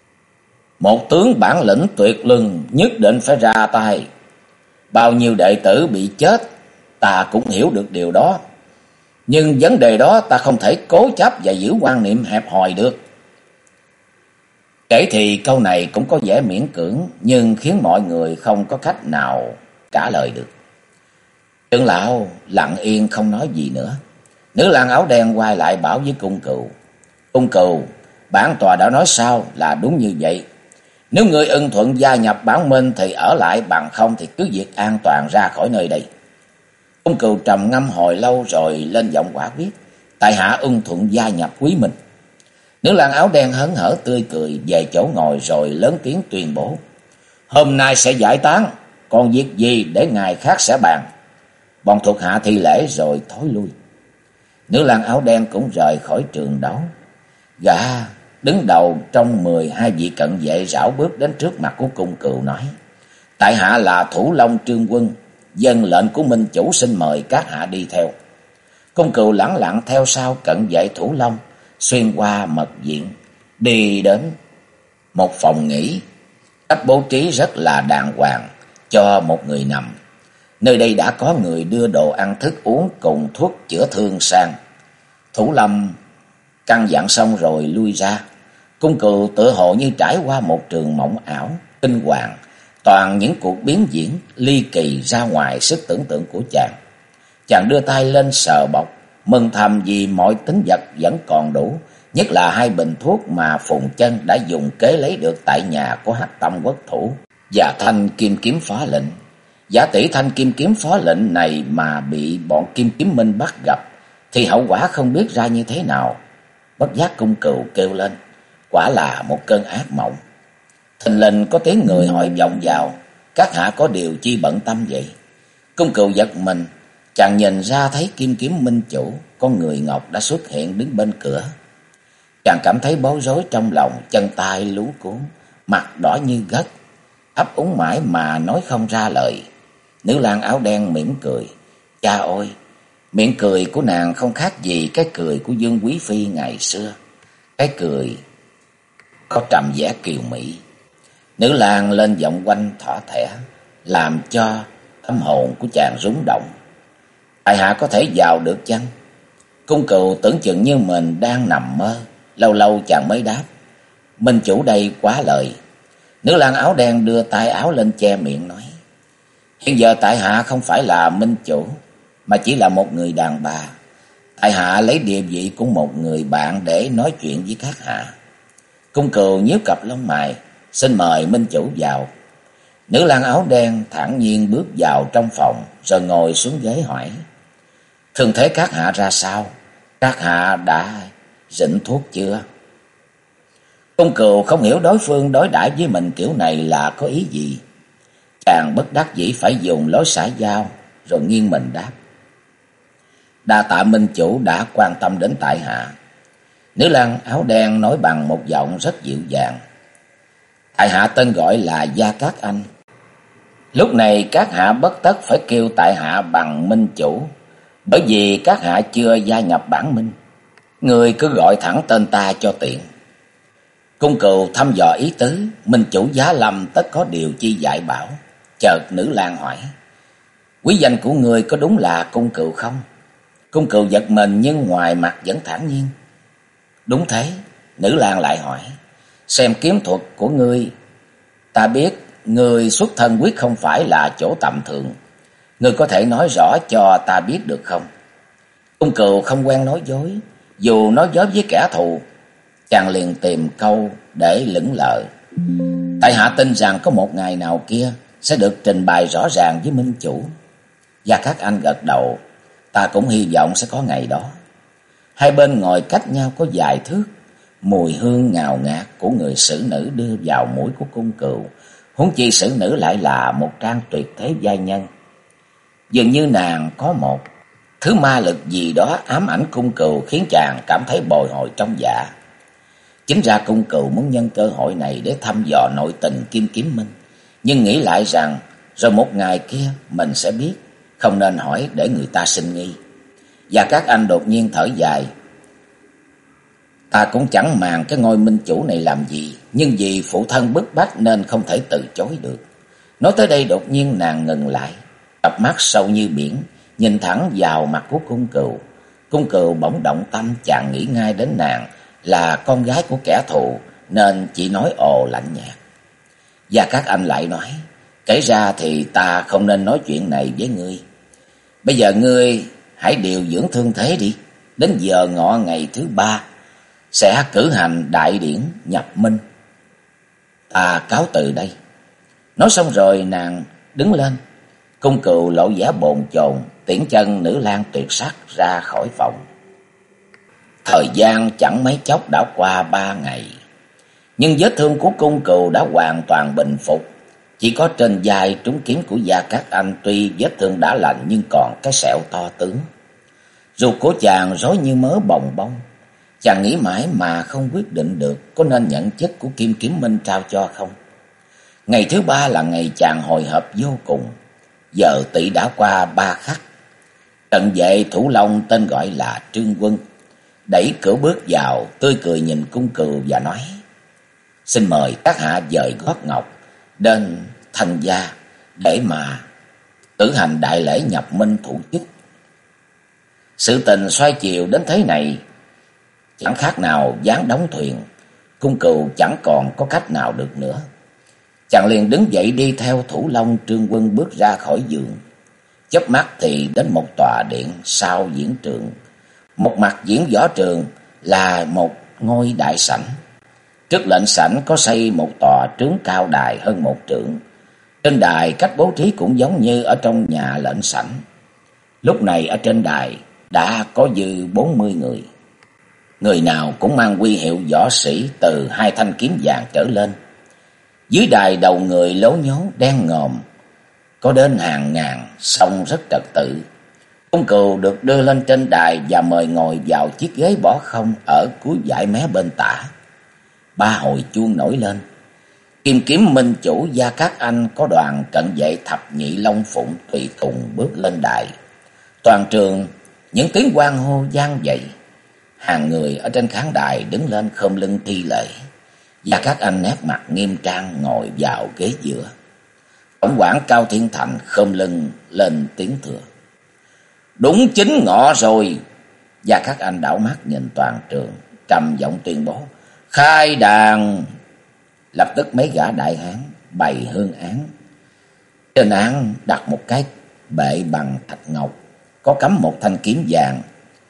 một tướng bản lĩnh tuyệt luân nhất định phải ra tay. Bao nhiêu đệ tử bị chết, ta cũng hiểu được điều đó. Nhưng vấn đề đó ta không thể cố chấp và giữ quan niệm hẹp hòi được. Kể thì câu này cũng có vẻ miễn cưỡng, nhưng khiến mọi người không có cách nào trả lời được. Trưởng lão lặng yên không nói gì nữa. Nữ lang áo đen quay lại bảo với Cung Cừu. Cung Cừu, bản tòa đã nói sao là đúng như vậy. Nếu ngươi ưng thuận gia nhập bản minh thì ở lại, bằng không thì cứ việc an toàn ra khỏi nơi đây. Cung Cừu trầm ngâm hồi lâu rồi lên giọng quả quyết. Tại hạ ưng thuận gia nhập quý minh. Nữ lang áo đen hớn hở tươi cười về chỗ ngồi rồi lớn tiếng tuyên bố. Hôm nay sẽ giải tán, còn việc gì để ngày khác sẽ bàn. Bọn thuộc hạ thi lễ rồi thối lui. Nữ lang áo đen cũng rời khỏi trường đấu. Gã đứng đầu trong 12 vị cận vệ rảo bước đến trước mặt của Cung Cừu nói. Tại hạ là Thủ Long Trương Quân, Dân lệnh của minh chủ xin mời các hạ đi theo. Cung Cừu lẳng lặng theo sau cận vệ Thủ Long, xuyên qua mật viện, đi đến một phòng nghỉ, cách bố trí rất là đàng hoàng cho một người nằm. Nơi đây đã có người đưa đồ ăn thức uống cùng thuốc chữa thương sang. Thủ Lâm căn dặn xong rồi lui ra. Cung Cừu tựa hồ như trải qua một trường mộng ảo, kinh hoàng, toàn những cuộc biến diễn ly kỳ ra ngoài sức tưởng tượng của chàng. Chàng đưa tay lên sờ bọc, mừng thầm vì mọi tính vật vẫn còn đủ, nhất là 2 bình thuốc mà Phùng Chân đã dùng kế lấy được tại nhà của Hắc Tâm Quốc Thủ và thanh kim kiếm phó lệnh. Giả tỷ thanh kim kiếm phó lệnh này mà bị bọn Kim Kiếm Minh bắt gặp thì hậu quả không biết ra như thế nào. Bất giác Cung Cừu kêu lên, quả là một cơn ác mộng. Thình lình có tiếng người hỏi vọng vào, các hạ có điều chi bận tâm vậy? Cung Cừu giật mình, chàng nhìn ra thấy Kim Kiếm Minh chủ, con người ngọc đã xuất hiện đứng bên cửa. Chàng cảm thấy bối rối trong lòng, chân tay luống cuống, mặt đỏ như gất, ấp úng mãi mà nói không ra lời. Nữ lang áo đen mỉm cười. Cha ơi, miệng cười của nàng không khác gì cái cười của Dương Quý Phi ngày xưa. Cái cười có trầm vẻ kiều mỹ. Nữ lang lên giọng quanh thỏ thẻ, làm cho tâm hồn của chàng rung động. Tại hạ có thể vào được chăng? Cung Cừu tưởng chừng như mình đang nằm mơ. Lâu lâu chàng mới đáp, minh chủ đây quá lời. Nữ lang áo đen đưa tay áo lên che miệng nói, hiện giờ tại hạ không phải là minh chủ, mà chỉ là một người đàn bà. Tại hạ lấy địa vị của một người bạn để nói chuyện với các hạ. Cung Cừu nhíu cặp lông mày, xin mời minh chủ vào. Nữ lang áo đen thản nhiên bước vào trong phòng, rồi ngồi xuống ghế hỏi, thương thế các hạ ra sao? Các hạ đã rỉnh thuốc chưa? Cung Cừu không hiểu đối phương đối đãi với mình kiểu này là có ý gì. Chàng bất đắc dĩ phải dùng lối xã giao, rồi nghiêng mình đáp, đa tạ minh chủ đã quan tâm đến tại hạ. Nữ lang áo đen nói bằng một giọng rất dịu dàng, tại hạ tên gọi là Gia Cát Anh. Lúc này các hạ bất tất phải kêu tại hạ bằng minh chủ, bởi vì các hạ chưa gia nhập bản minh. Người cứ gọi thẳng tên ta cho tiện. Cung Cừu thăm dò ý tứ, minh chủ giá lâm tất có điều chi dạy bảo. Chợt nữ lang hỏi, quý danh của người có đúng là Cung Cừu không? Cung Cừu giật mình nhưng ngoài mặt vẫn thản nhiên. Đúng thế. Nữ lang lại hỏi, xem kiếm thuật của ngươi, ta biết ngươi xuất thân quyết không phải là chỗ tầm thường. Ngươi có thể nói rõ cho ta biết được không? Cung Cừu không quen nói dối, dù nói dối với kẻ thù, chàng liền tìm câu để lững lờ. Tại hạ tin rằng có một ngày nào kia sẽ được trình bày rõ ràng với minh chủ. Gia Cát Anh gật đầu, ta cũng hy vọng sẽ có ngày đó. Hai bên ngồi cách nhau có vài thước, mùi hương ngào ngạt của người xử nữ đưa vào mũi của Cung Cừu. Huống chi xử nữ lại là một trang tuyệt thế giai nhân. Dường như nàng có một thứ ma lực gì đó ám ảnh Cung Cừu, khiến chàng cảm thấy bồi hồi trong dạ. Chính ra Cung Cừu muốn nhân cơ hội này để thăm dò nội tình Kim Kiếm Minh, nhưng nghĩ lại rằng rồi một ngày kia mình sẽ biết, không nên hỏi để người ta sinh nghi. Và các anh đột nhiên thở dài, ta cũng chẳng màng cái ngôi minh chủ này làm gì, nhưng vì phụ thân bức bách nên không thể từ chối được. Nói tới đây đột nhiên nàng ngừng lại, cặp mắt sâu như biển nhìn thẳng vào mặt của Cung Cừu. Cung Cừu bỗng động tâm, chàng nghĩ ngay đến nàng là con gái của kẻ thù nên chỉ nói ồ lạnh nhạt. Và các anh lại nói, kể ra thì ta không nên nói chuyện này với ngươi. Bây giờ ngươi hãy điều dưỡng thương thế đi, đến giờ ngọ ngày thứ 3 sẽ cử hành đại điển nhập minh. Ta cáo từ đây. Nói xong rồi nàng đứng lên. Cung Cừu lộ vẻ bồn chồn, tiễn chân nữ lang tuyệt sắc ra khỏi phòng. Thời gian chẳng mấy chốc đã qua 3 ngày, nhưng vết thương của Cung Cừu đã hoàn toàn bình phục. Chỉ có trên vai trúng kiếm của Gia Cát Anh, tuy vết thương đã lành nhưng còn cái sẹo to tướng. Ruột của chàng rối như mớ bồng bông. Chàng nghĩ mãi mà không quyết định được có nên nhận chức của Kim Kiếm Minh trao cho không. Ngày thứ 3 là ngày chàng hồi hộp vô cùng. Giờ tỷ đã qua 3 khắc. Trận vệ Thủ Long tên gọi là Trương Quân đẩy cửa bước vào, tươi cười nhìn Cung Cừu và nói: "Xin mời các hạ dời gót ngọc đến Thanh gia để mà cử hành đại lễ nhập minh thủ chức." Sự tình xoay chiều đến thế này, chẳng khác nào ván đóng thuyền. Cung Cừu chẳng còn có cách nào được nữa. Chàng liền đứng dậy đi theo Thủ Long Trương Quân bước ra khỏi giường. Chớp mắt thì đến một tòa điện sau diễn trường. Một mặt diễn võ trường là một ngôi đại sảnh. Trước lệnh sảnh có xây một tòa trướng cao đài hơn 1 trượng. Trên đài cách bố trí cũng giống như ở trong nhà lệnh sảnh. Lúc này ở trên đài đã có dư 40 người. Người nào cũng mang huy hiệu võ sĩ từ 2 thanh kiếm vàng trở lên. Dưới đài đầu người lố nhố đen ngòm, có đến hàng ngàn, song rất trật tự. Cung Cừu được đưa lên trên đài và mời ngồi vào chiếc ghế bỏ không ở cuối dãy mé bên tả. 3 hồi chuông nổi lên. Kim Kiếm Minh chủ Gia Cát Anh có đoàn cận vệ thập nhị Long Phụng tùy tùng bước lên đài. Toàn trường những tiếng hoan hô vang dậy. Hàng người ở trên khán đài đứng lên khom lưng thi lễ. Gia Cát Anh nét mặt nghiêm trang ngồi vào ghế giữa. Tổng quản Cao Thiên Thành khom lưng lên tiếng thưa: "Đúng 9 ngọ rồi." Gia Cát Anh đảo mắt nhìn toàn trường, trầm giọng tuyên bố: "Khai đàn." Lập tức mấy gã đại hán bày hương án. Trên án đặt một cái bệ bằng thạch ngọc, có cắm một thanh kiếm vàng.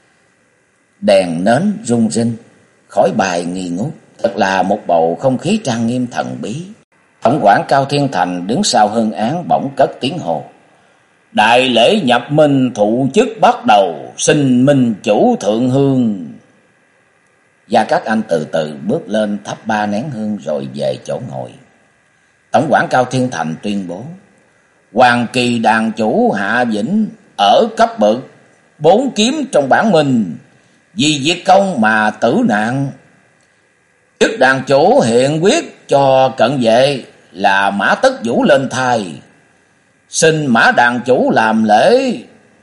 Đèn nến rung rinh, khói bài nghi ngút, thật là một bầu không khí trang nghiêm thần bí. Tổng quản Cao Thiên Thành đứng sau hương án bỗng cất tiếng hồ: "Đại lễ nhập minh thụ chức bắt đầu, xin minh chủ thượng hương." Gia Cát Anh từ từ bước lên thắp 3 nén hương rồi về chỗ ngồi. Tổng quản Cao Thiên Thành tuyên bố: "Hoàng kỳ đàn chủ Hạ Vĩnh ở cấp bậc 4 kiếm trong bản minh, vì việc công mà tử nạn. Chức đàn chủ hiện quyết cho cận vệ là Mã Tất Vũ lên thai. Xin Mã đàn chủ làm lễ."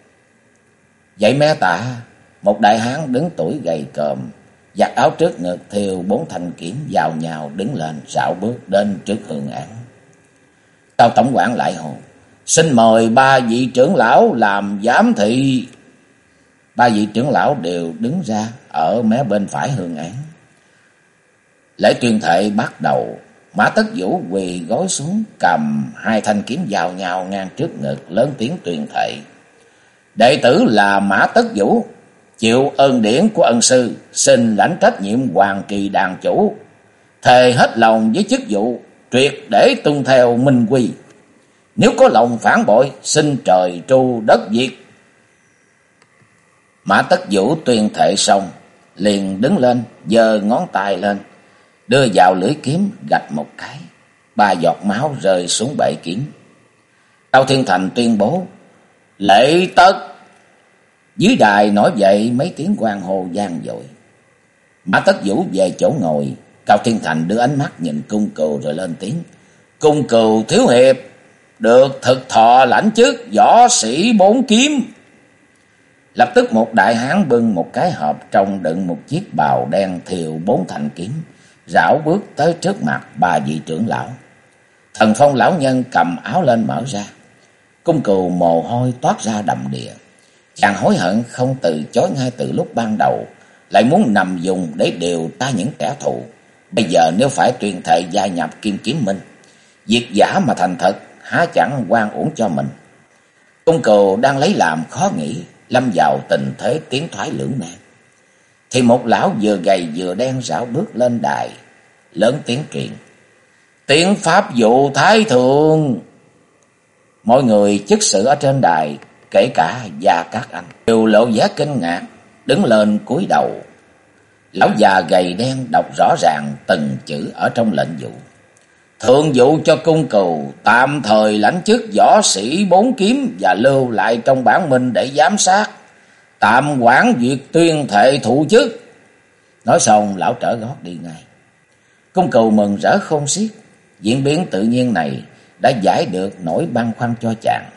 Dãy mé tả, một đại hán đứng tuổi gầy còm, giặt áo trước ngực thêu 4 thanh kiếm vào nhau đứng lên rảo bước đến trước hương án. Cao tổng quản lại hồ: "Xin mời 3 vị trưởng lão làm giám thị." 3 vị trưởng lão đều đứng ra ở mé bên phải hương án. Lễ tuyên thệ bắt đầu. Mã Tất Vũ quỳ gối xuống, cầm 2 thanh kiếm vào nhau ngang trước ngực, lớn tiếng tuyên thệ: "Đệ tử là Mã Tất Vũ, chịu ơn điển của ân sư, xin lãnh trách nhiệm hoàng kỳ đàn chủ, thề hết lòng với chức vụ, tuyệt để tuân theo minh quy. Nếu có lòng phản bội, xin trời tru đất diệt." Mã Tất Vũ tuyên thệ xong, liền đứng lên, giơ ngón tay lên, đưa vào lưỡi kiếm, gạch một cái, 3 giọt máu rơi xuống bệ kiếm. Cao Thiên Thành tuyên bố: "Lễ tất." Dưới đài nổi dậy mấy tiếng hoan hô vang dội. Mã Tất Vũ về chỗ ngồi. Cao Thiên Thành đưa ánh mắt nhìn Cung Cừu rồi lên tiếng: "Cung Cừu thiếu hiệp được thực thọ lãnh chức võ sĩ 4 kiếm." Lập tức một đại hán bưng một cái hộp trong đựng một chiếc bào đen thêu 4 thanh kiếm, rảo bước tới trước mặt 3 vị trưởng lão. Thần Phong lão nhân cầm áo lên mở ra. Cung Cừu mồ hôi toát ra đầm đìa. Chàng hối hận không từ chối ngay từ lúc ban đầu, lại muốn nằm dùng để điều tra những kẻ thù. Bây giờ nếu phải tuyên thệ gia nhập Kim Kiếm Minh, việc giả mà thành thật há chẳng oan uổng cho mình. Cung Cừu đang lấy làm khó nghĩ, lâm vào tình thế tiến thoái lưỡng nan, thì một lão vừa gầy vừa đen rảo bước lên đài, lớn tiếng truyền: "Tiếng pháp vụ thái thượng." Mọi người chức sự ở trên đài, kể cả Gia Cát Anh, đều lộ vẻ kinh ngạc, đứng lên cúi đầu. Lão già gầy đen đọc rõ ràng từng chữ ở trong lệnh vụ: "Thượng vụ cho Cung Cừu tạm thời lãnh chức võ sĩ 4 kiếm và lưu lại trong bản minh để giám sát, tạm quản việc tuyên thệ thụ chức." Nói xong lão trở gót đi ngay. Cung Cừu mừng rỡ khôn xiết. Diễn biến tự nhiên này đã giải được nỗi băn khoăn cho chàng.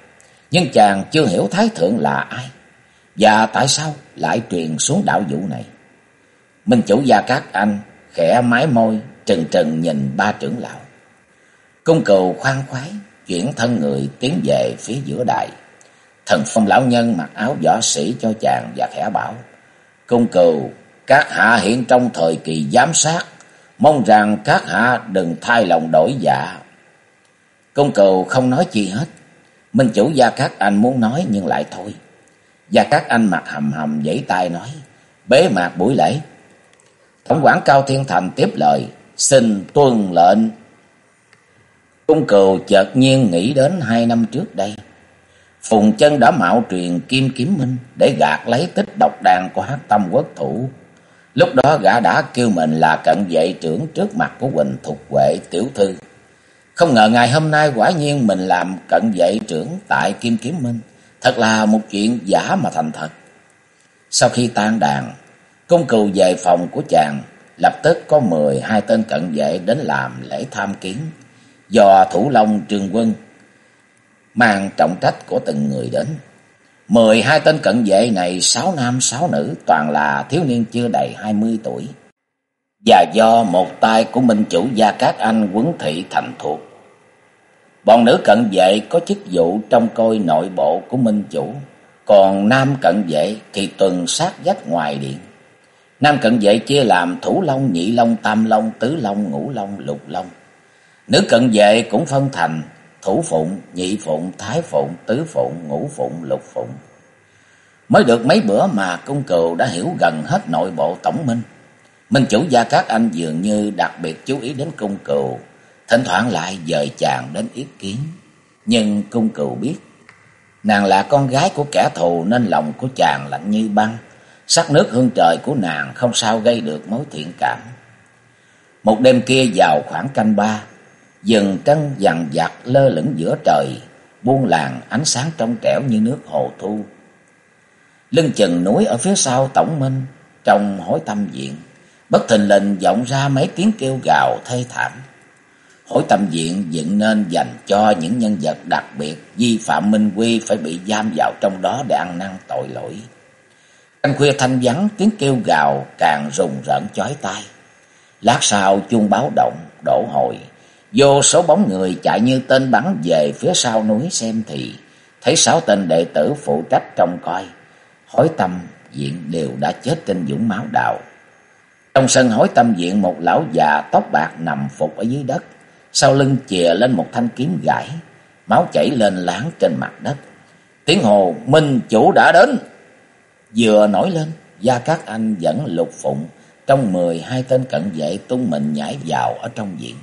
Nhưng chàng chưa hiểu Thái thượng là ai, và tại sao lại truyền xuống đạo vụ này. Minh chủ Gia Cát Anh khẽ mái môi, trừng trừng nhìn ba trưởng lão. Cung Cừu khoan khoái chuyển thân người tiến về phía giữa đài. Thần Phong lão nhân mặc áo võ sĩ cho chàng và khẽ bảo: Cung Cừu, các hạ hiện trong thời kỳ giám sát, mong rằng các hạ đừng thay lòng đổi dạ. Cung Cừu không nói chi hết. Minh chủ Gia Cát Anh muốn nói nhưng lại thôi. Gia Cát Anh mặt hầm hầm vẫy tay nói: Bế mạc buổi lễ. Tổng quản Cao Thiên Thành tiếp lời: Xin tuân lệnh. Cung Cừu chợt nhiên nghĩ đến 2 năm trước đây, Phùng Chân đã mạo truyền Kim Kiếm Minh để gạt lấy tích độc đan của Hắc Tâm Quốc thủ. Lúc đó gã đã kêu mình là cận vệ trưởng trước mặt của Huỳnh Thục Huệ tiểu thư. Không ngờ ngày hôm nay quả nhiên mình làm cận vệ trưởng tại Kim Kiếm Minh. Thật là một chuyện giả mà thành thật. Sau khi tan đàn, Cung Cừu về phòng của chàng, lập tức có 12 tên cận vệ đến làm lễ tham kiến, do Thủ Long Trương Quân mang trọng trách của từng người đến. 12 tên cận vệ này 6 nam 6 nữ, toàn là thiếu niên chưa đầy 20 tuổi. Và do một tay của Minh chủ Gia Cát Anh huấn thị thành thuộc. Bọn nữ cận vệ có chức vụ trông coi nội bộ của Minh chủ, còn nam cận vệ thì tuần sát vách ngoài điện. Nam cận vệ chia làm Thủ Long, Nhị Long, Tam Long, Tứ Long, Ngũ Long, Lục Long. Nữ cận vệ cũng phân thành Thủ Phụng, Nhị Phụng, Thái Phụng, Tứ Phụng, Ngũ Phụng, Lục Phụng. Mới được mấy bữa mà Cung Cừu đã hiểu gần hết nội bộ tổng minh. Minh chủ Gia Cát Anh dường như đặc biệt chú ý đến Cung Cừu, thỉnh thoảng lại dời chàng đến ý kiến. Nhưng Cung Cừu biết, nàng là con gái của kẻ thù nên lòng của chàng lạnh như băng. Sắc nước hương trời của nàng không sao gây được mối thiện cảm. Một đêm kia vào khoảng canh 3, dần trăng dằn vặt lơ lửng giữa trời, buông làng ánh sáng trong trẻo như nước hồ thu. Lưng chừng núi ở phía sau tổng minh, trong Hối Tâm Viện, bất thình lình vọng ra mấy tiếng kêu gào thê thảm. Hối Tâm Viện dựng nên dành cho những nhân vật đặc biệt vi phạm minh quy phải bị giam vào trong đó để ăn năn tội lỗi. Canh khuya thanh vắng, tiếng kêu gào càng rùng rợn chói tai. Lát sau chuông báo động đổ hồi, vô số bóng người chạy như tên bắn về phía sau núi xem thì thấy 6 tên đệ tử phụ trách trông coi Hối Tâm Viện đều đã chết trên vũng máu đào. Trong sân Hối Tâm Viện, một lão già tóc bạc nằm phục ở dưới đất, sau lưng chìa lên một thanh kiếm gãy, máu chảy lên láng trên mặt đất. Tiếng hồ Minh chủ đã đến vừa nổi lên, Gia Cát Anh dẫn Lục Phụng trong 12 tên cận vệ tung mình nhảy vào ở trong viện.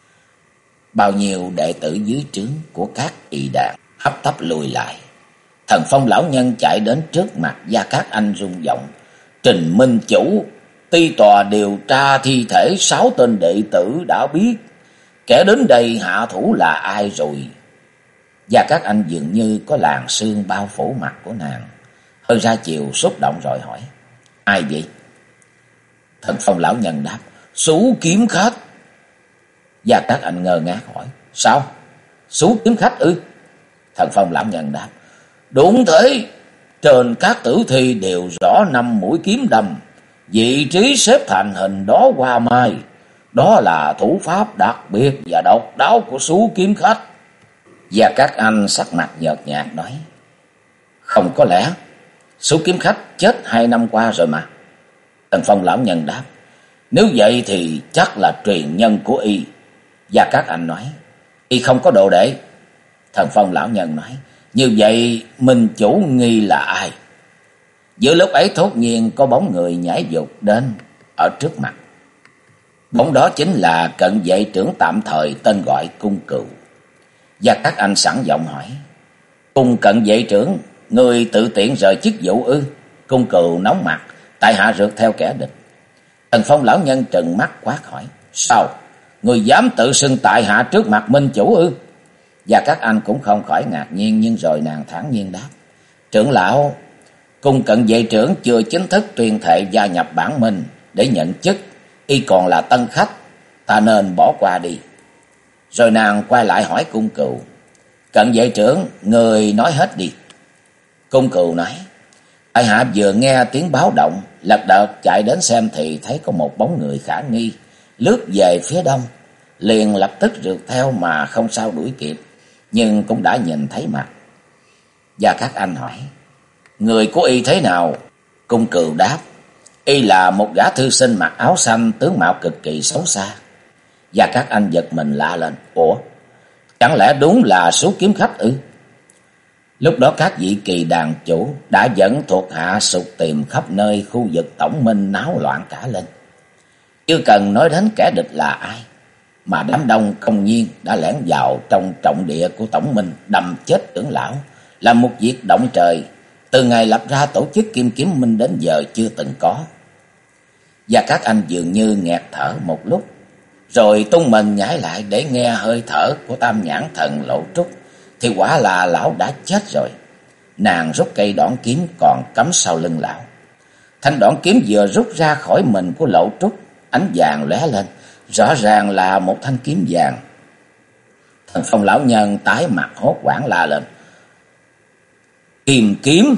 Bao nhiêu đệ tử dưới trướng của các y đàn hấp tấp lùi lại. Thần Phong lão nhân chạy đến trước mặt Gia Cát Anh rung giọng: Trình Minh chủ, ti tòa điều tra thi thể 6 tên đệ tử đã biết kẻ đến đây hạ thủ là ai rồi. Gia Cát Anh dường như có làn sương bao phủ mặt của nàng, hơi ra chiều xúc động rồi hỏi: Ai vậy? Thần Phong lão nhân đáp: Sú kiếm khách. Gia Cát Anh ngơ ngác hỏi: Sao? Sú kiếm khách ư? Thần Phong lão nhân đáp: Đúng thế, trên các tử thi đều rõ 5 mũi kiếm đâm, vị trí xếp thành hình đó hoa mai. Đó là thủ pháp đặc biệt và độc đáo của Sú kiếm khách. Gia Cát Anh sắc mặt nhợt nhạt nói: Không có lẽ Sú kiếm khách chết 2 năm qua rồi mà. Thần Phong lão nhân đáp: Nếu vậy thì chắc là truyền nhân của y. Gia Cát Anh nói: Y không có đồ đệ. Thần Phong lão nhân nói: Như vậy Minh chủ nghi là ai? Giữa lúc ấy thốt nhiên có bóng người nhảy vụt đến ở trước mặt. Bóng đó chính là cận vệ trưởng tạm thời tên gọi Cung Cừu. Gia Cát Anh sẵn giọng hỏi: Cung cận vệ trưởng, người tự tiện rời chức vụ ư? Cung Cừu nóng mặt: Tại hạ rượt theo kẻ địch. Thần Phong lão nhân trừng mắt quát hỏi: Sao? Người dám tự xưng tại hạ trước mặt Minh chủ ư? Gia Cát Anh cũng không khỏi ngạc nhiên, nhưng rồi nàng thản nhiên đáp: Trưởng lão, cung cận vệ trưởng chưa chính thức tuyên thệ gia nhập bản minh để nhận chức, y còn là tân khách, ta nên bỏ qua đi. Rồi nàng quay lại hỏi Cung Cừu: Cận vệ trưởng, người nói hết đi. Cung Cừu nói, tại hạ vừa nghe tiếng báo động, lật đật chạy đến xem thì thấy có một bóng người khả nghi lướt về phía đông, liền lập tức rượt theo mà không sao đuổi kịp, nhưng cũng đã nhìn thấy mặt. Gia Cát Anh hỏi, người của y thế nào? Cung Cừu đáp, y là một gã thư sinh mặc áo xanh, tướng mạo cực kỳ xấu xa. Gia Cát Anh giật mình la lên, ủa, chẳng lẽ đúng là số kiếm khách ư? Lúc đó các vị kỳ đàn chủ đã dẫn thuộc hạ sục tìm khắp nơi khu vực Tổng Minh, náo loạn cả lên. Chưa cần nói đến kẻ địch là ai, mà đám đông công nhiên đã lẻn vào trong trọng địa của Tổng Minh, đâm chết trưởng lão, là một việc động trời, từ ngày lập ra tổ chức Kim Kiếm Minh đến giờ chưa từng có. Và các anh dường như nghẹt thở một lúc, rồi tung mình nhảy lại để nghe hơi thở của Tam Nhãn Thần Lộ Trúc, thì quả là lão đã chết rồi. Nàng rút cây đoản kiếm còn cắm sau lưng lão. Thanh đoản kiếm vừa rút ra khỏi mình của Lộ Trúc, ánh vàng lóe lên, rõ ràng là một thanh kiếm vàng. Thần Phong lão nhân tái mặt hốt hoảng la lên, Kim kiếm!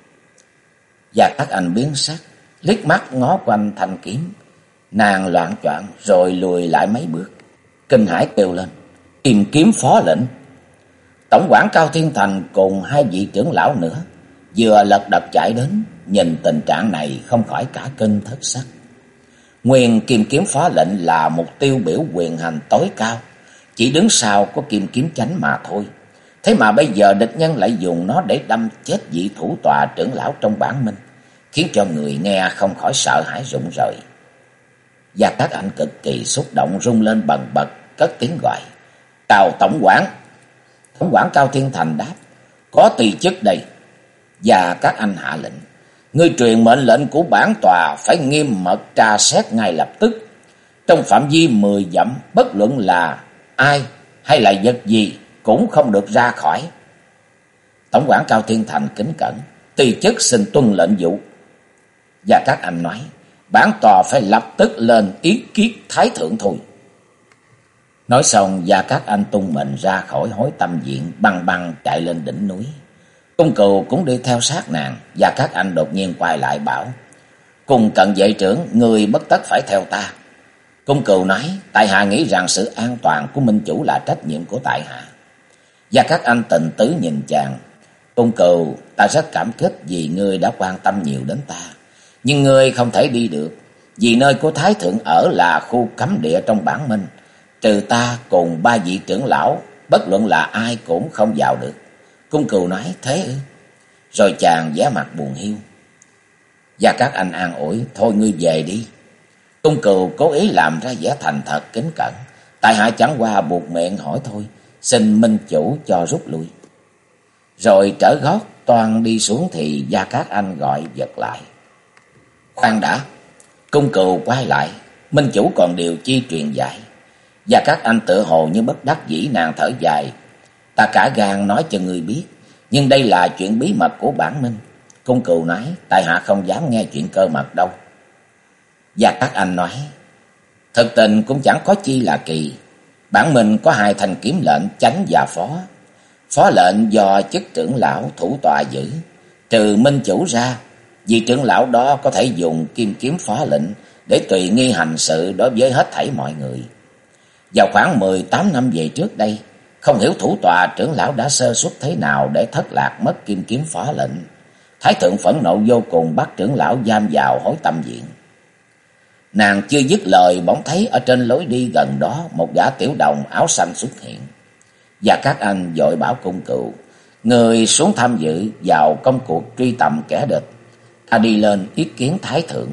Và các anh biến sắc, liếc mắt ngó quanh thanh kiếm. Nàng loạng choạng rồi lùi lại mấy bước, kinh hãi kêu lên, Kim kiếm phó lệnh! Tổng quản Cao Thiên Thành cùng hai vị trưởng lão nữa vừa lật đật chạy đến, nhìn tình trạng này không khỏi cả kinh thất sắc. Nguyên Kim kiếm phó lệnh là một tiêu biểu quyền hành tối cao, chỉ đứng sau có Kim kiếm chánh mà thôi. Thế mà bây giờ địch nhân lại dùng nó để đâm chết vị thủ tọa trưởng lão trong bản minh, khiến cho người nghe không khỏi sợ hãi rụng rời. Và các anh cực kỳ xúc động, rung lên bần bật, cất tiếng gọi, Cao tổng quản! Tổng quản Cao Thiên Thành đáp, có tùy chức đây. Và các anh hạ lệnh, ngươi truyền mệnh lệnh của bản tòa phải nghiêm mật tra xét ngay lập tức. Trong phạm vi 10 dặm, bất luận là ai hay là vật gì cũng không được ra khỏi. Tổng quản Cao Thiên Thành kính cẩn, tùy chức xin tuân lệnh vụ. Và các anh nói, bản tòa phải lập tức lên ý kiến thái thượng thôi. Nói xong, Gia Cát Anh tung mình ra khỏi hối tâm viện, băng băng chạy lên đỉnh núi. Cung Cừu cũng đi theo sát nàng. Gia Cát Anh đột nhiên quay lại bảo, Cùng Cận vệ trưởng, người bất tất phải theo ta. Cung Cừu nói, tại hạ nghĩ rằng sự an toàn của minh chủ là trách nhiệm của tại hạ. Gia Cát Anh tình tứ nhìn chàng, Cung Cừu, ta rất cảm kích vì ngươi đã quan tâm nhiều đến ta, nhưng ngươi không thể đi được, vì nơi của Thái thượng ở là khu cấm địa trong bản minh. Trừ ta cùng 3 vị trưởng lão, bất luận là ai cũng không vào được. Cung Cừu nói, thế ư? Rồi chàng vẻ mặt buồn hiu. Gia Cát Anh an ủi, thôi ngươi về đi. Cung Cừu cố ý làm ra vẻ thành thật kính cẩn, tại hạ chẳng qua buộc miệng hỏi thôi, xin minh chủ cho rút lui. Rồi trở gót toan đi xuống thì Gia Cát Anh gọi giật lại. Khoan đã! Cung Cừu quay lại, minh chủ còn điều chi truyền dạy. Gia Cát Anh tự hồ như bất đắc dĩ, nàng thở dài, ta cả gan nói cho ngươi biết, nhưng đây là chuyện bí mật của bản minh. Cung Cừu nói, tại hạ không dám nghe chuyện cơ mật đâu. Gia Cát Anh nói, thực tình cũng chẳng có chi là kỳ. Bản minh có 2 thanh kiếm lệnh, chánh và phó. Phó lệnh do chức trưởng lão thủ tọa giữ. Trừ minh chủ ra, vị trưởng lão đó có thể dùng kim kiếm phó lệnh để tùy nghi hành sự đối với hết thảy mọi người. Vào khoảng 18 năm về trước đây, không hiểu thủ tọa trưởng lão đã sơ suất thế nào để thất lạc mất kim kiếm phó lệnh. Thái thượng phẫn nộ vô cùng, bắt trưởng lão giam vào hối tâm viện. Nàng chưa dứt lời, bỗng thấy ở trên lối đi gần đó một gã tiểu đồng áo xanh xuất hiện. Và các anh vội bảo Cung Cừu, người xuống tham dự vào công cuộc truy tầm kẻ địch, ta đi lên ý kiến Thái thượng.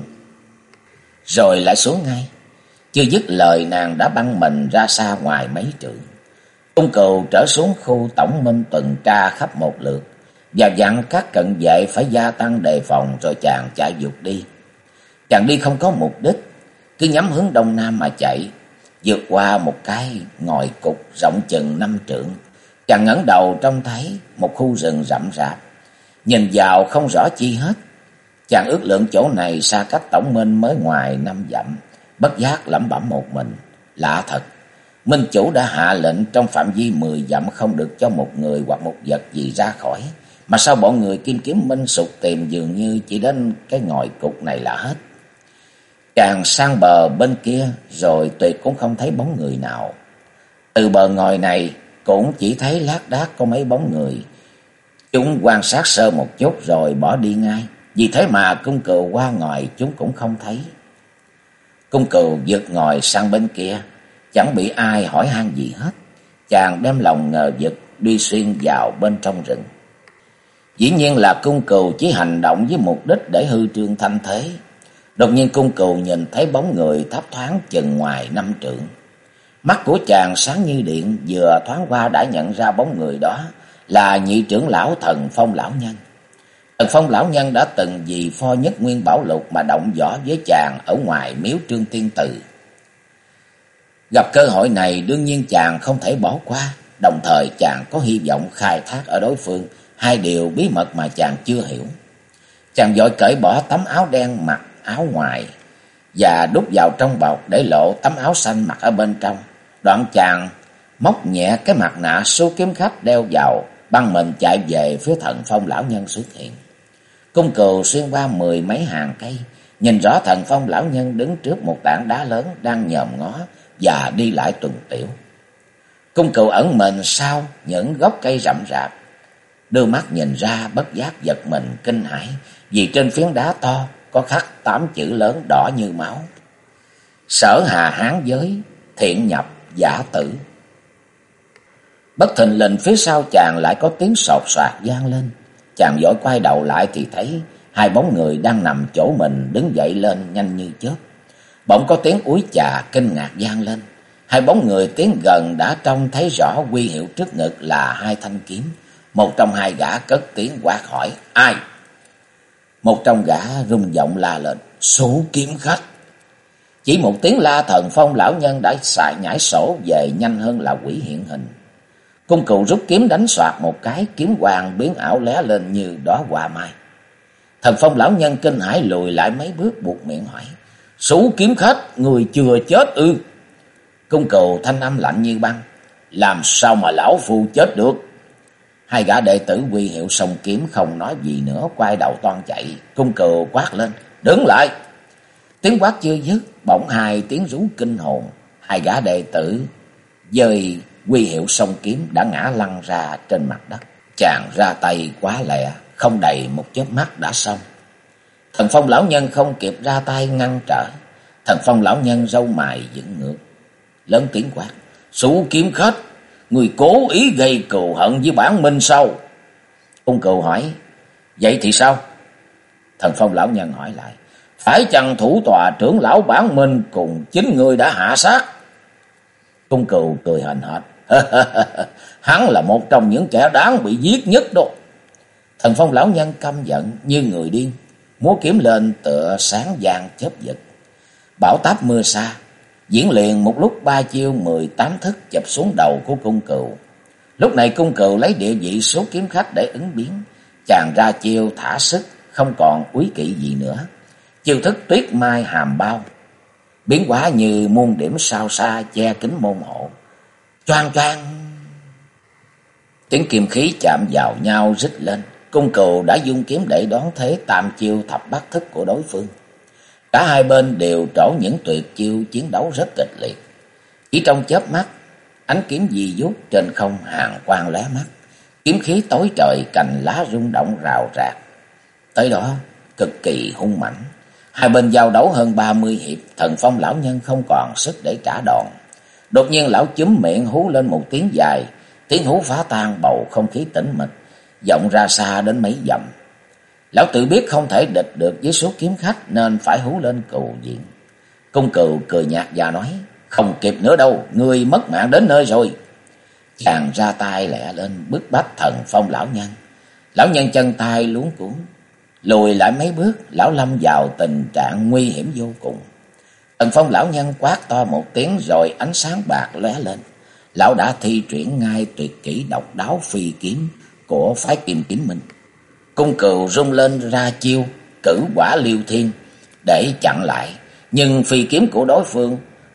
Rồi lại xuống ngay. Chưa dứt lời, nàng đã băng mình ra xa ngoài mấy trượng. Cung Cừu trở xuống khu tổng minh tuần tra khắp một lượt, và dặn các cận vệ phải gia tăng đề phòng, rồi chàng chạy vụt đi. Chàng đi không có mục đích, cứ nhắm hướng đông nam mà chạy, vượt qua một cái ngòi cục rộng chừng 5 trượng. Chàng ngẩng đầu trông thấy một khu rừng rậm rạp, nhìn vào không rõ chi hết. Chàng ước lượng chỗ này xa cách tổng minh mới ngoài 5 dặm, bất giác lẩm bẩm một mình, lạ thật, Minh chủ đã hạ lệnh trong phạm vi 10 dặm không được cho một người hoặc một vật gì ra khỏi. Mà sao bọn người Kim Kiếm Minh sục tìm dường như chỉ đến cái ngòi cục này là hết. Chàng sang bờ bên kia rồi tuyệt cũng không thấy bóng người nào. Từ bờ ngòi này cũng chỉ thấy lác đác có mấy bóng người. Chúng quan sát sơ một chút rồi bỏ đi ngay. Vì thế mà Cung Cừu qua ngòi chúng cũng không thấy. Cung Cừu vượt ngòi sang bên kia, chẳng bị ai hỏi han gì hết. Chàng đem lòng ngờ vực đi xuyên vào bên trong rừng. Dĩ nhiên là Cung Cừu chỉ hành động với mục đích để hư trương thanh thế. Đột nhiên Cung Cừu nhìn thấy bóng người thấp thoáng chừng ngoài 5 trượng. Mắt của chàng sáng như điện, vừa thoáng qua đã nhận ra bóng người đó là nhị trưởng lão Thần Phong lão nhân. Thần Phong lão nhân đã từng vì Pho Nhất Nguyên Bảo Lục mà động võ với chàng ở ngoài miếu Trương Tiên Từ. Gặp cơ hội này đương nhiên chàng không thể bỏ qua, đồng thời chàng có hy vọng khai thác ở đối phương hai điều bí mật mà chàng chưa hiểu. Chàng vội cởi bỏ tấm áo đen mặc áo ngoài và đút vào trong bọc để lộ tấm áo xanh mặc ở bên trong. Đoạn chàng móc nhẹ cái mặt nạ số kiếm khách đeo vào, băng mình chạy về phía Thần Phong lão nhân xuất hiện. Cung Cừu xuyên qua 10 mấy hàng cây, nhìn rõ Thần Phong lão nhân đứng trước một tảng đá lớn đang nhòm ngó và đi lại tuần tiểu. Cung Cừu ẩn mình sau những gốc cây rậm rạp, đưa mắt nhìn ra bất giác giật mình kinh hãi, vì trên phiến đá to có khắc 8 chữ lớn đỏ như máu: Sở Hà Hán Giới, thiện nhập giả tử. Bất thình lình phía sau chàng lại có tiếng sột soạt vang lên. Chàng vội quay đầu lại thì thấy hai bóng người đang nằm chỗ mình đứng dậy lên nhanh như chớp. Bỗng có tiếng úi chà kinh ngạc vang lên. Hai bóng người tiến gần đã trông thấy rõ huy hiệu trước ngực là hai thanh kiếm. Một trong hai gã cất tiếng quát hỏi: Ai? Một trong gã rung giọng la lên: Số kiếm khách. Chỉ một tiếng la, Thần Phong lão nhân đã nhảy sổ về nhanh hơn là quỷ hiện hình. Cung Cừu rút kiếm đánh soạt một cái, kiếm quang biến ảo lóe lên như đóa hoa mai. Thần Phong lão nhân kinh hãi lùi lại mấy bước, buộc miệng hỏi: Số kiếm khách, người chưa chết ư? Cung Cừu thanh âm lạnh như băng: Làm sao mà lão phu chết được? Hai gã đệ tử huy hiệu song kiếm không nói gì nữa, quay đầu toan chạy. Cung Cừu quát lên: Đứng lại! Tiếng quát chưa dứt, bỗng hai tiếng rú kinh hồn. Hai gã đệ tử giơ huy hiệu song kiếm đã ngã lăn ra trên mặt đất. Chàng ra tay quá lẹ, không đầy một chớp mắt đã xong. Thần Phong lão nhân không kịp ra tay ngăn trở. Thần Phong lão nhân râu mày dựng ngược, lớn tiếng quát: Số kiếm khách, người cố ý gây cừu hận với bản minh sao? Cung Cừu hỏi: Vậy thì sao? Thần Phong lão nhân hỏi lại: Phải chăng thủ tọa trưởng lão bản minh cùng chính người đã hạ sát? Cung Cừu cười hờn hển: Hắn là một trong những kẻ đáng bị giết nhất đó. Thần Phong lão nhân căm giận như người điên, múa kiếm lên tựa sáng vàng chớp giật. Bão táp mưa sa diễn liền một lúc 3 chiêu 18 thức chụp xuống đầu của Cung Cừu. Lúc này Cung Cừu lấy địa vị số kiếm khách để ứng biến. Chàng ra chiêu thả sức, không còn úy kỵ gì nữa. Chiêu thức Tuyết Mai Hàm Bao biến hóa như muôn điểm sao xa che kín môn hộ. Choang choang, tiếng kim khí chạm vào nhau rít lên. Cung Cừu đã dung kiếm để đón thế tam chiêu thập bát thức của đối phương. Cả hai bên đều trổ những tuyệt chiêu chiến đấu rất kịch liệt. Chỉ trong chớp mắt, ánh kiếm di vút trên không, hàn quang lóe mắt, kiếm khí tối trời, cành lá rung động rào rạc. Tới đó cực kỳ hung mãnh. Hai bên giao đấu hơn 30 hiệp, Thần Phong lão nhân không còn sức để trả đòn. Đột nhiên lão chúm miệng hú lên một tiếng dài, tiếng hú phá tan bầu không khí tĩnh mịch, vọng ra xa đến mấy dặm. Lão tự biết không thể địch được với số kiếm khách nên phải hú lên cầu viện. Cung Cừu cười nhạt và nói: Không kịp nữa đâu, ngươi mất mạng đến nơi rồi. Chàng ra tay lẹ lên bức bách Thần Phong lão nhân. Lão nhân chân tay luống cuống, lùi lại mấy bước. Lão lâm vào tình trạng nguy hiểm vô cùng. Thần Phong lão nhân quát to một tiếng rồi ánh sáng bạc lóe lên. Lão đã thi triển ngay tuyệt kỹ độc đáo phi kiếm của phái Kim Kiếm Minh. Cung Cừu rung lên ra chiêu Cử Quả Liêu Thiên để chặn lại, nhưng phi kiếm của đối phương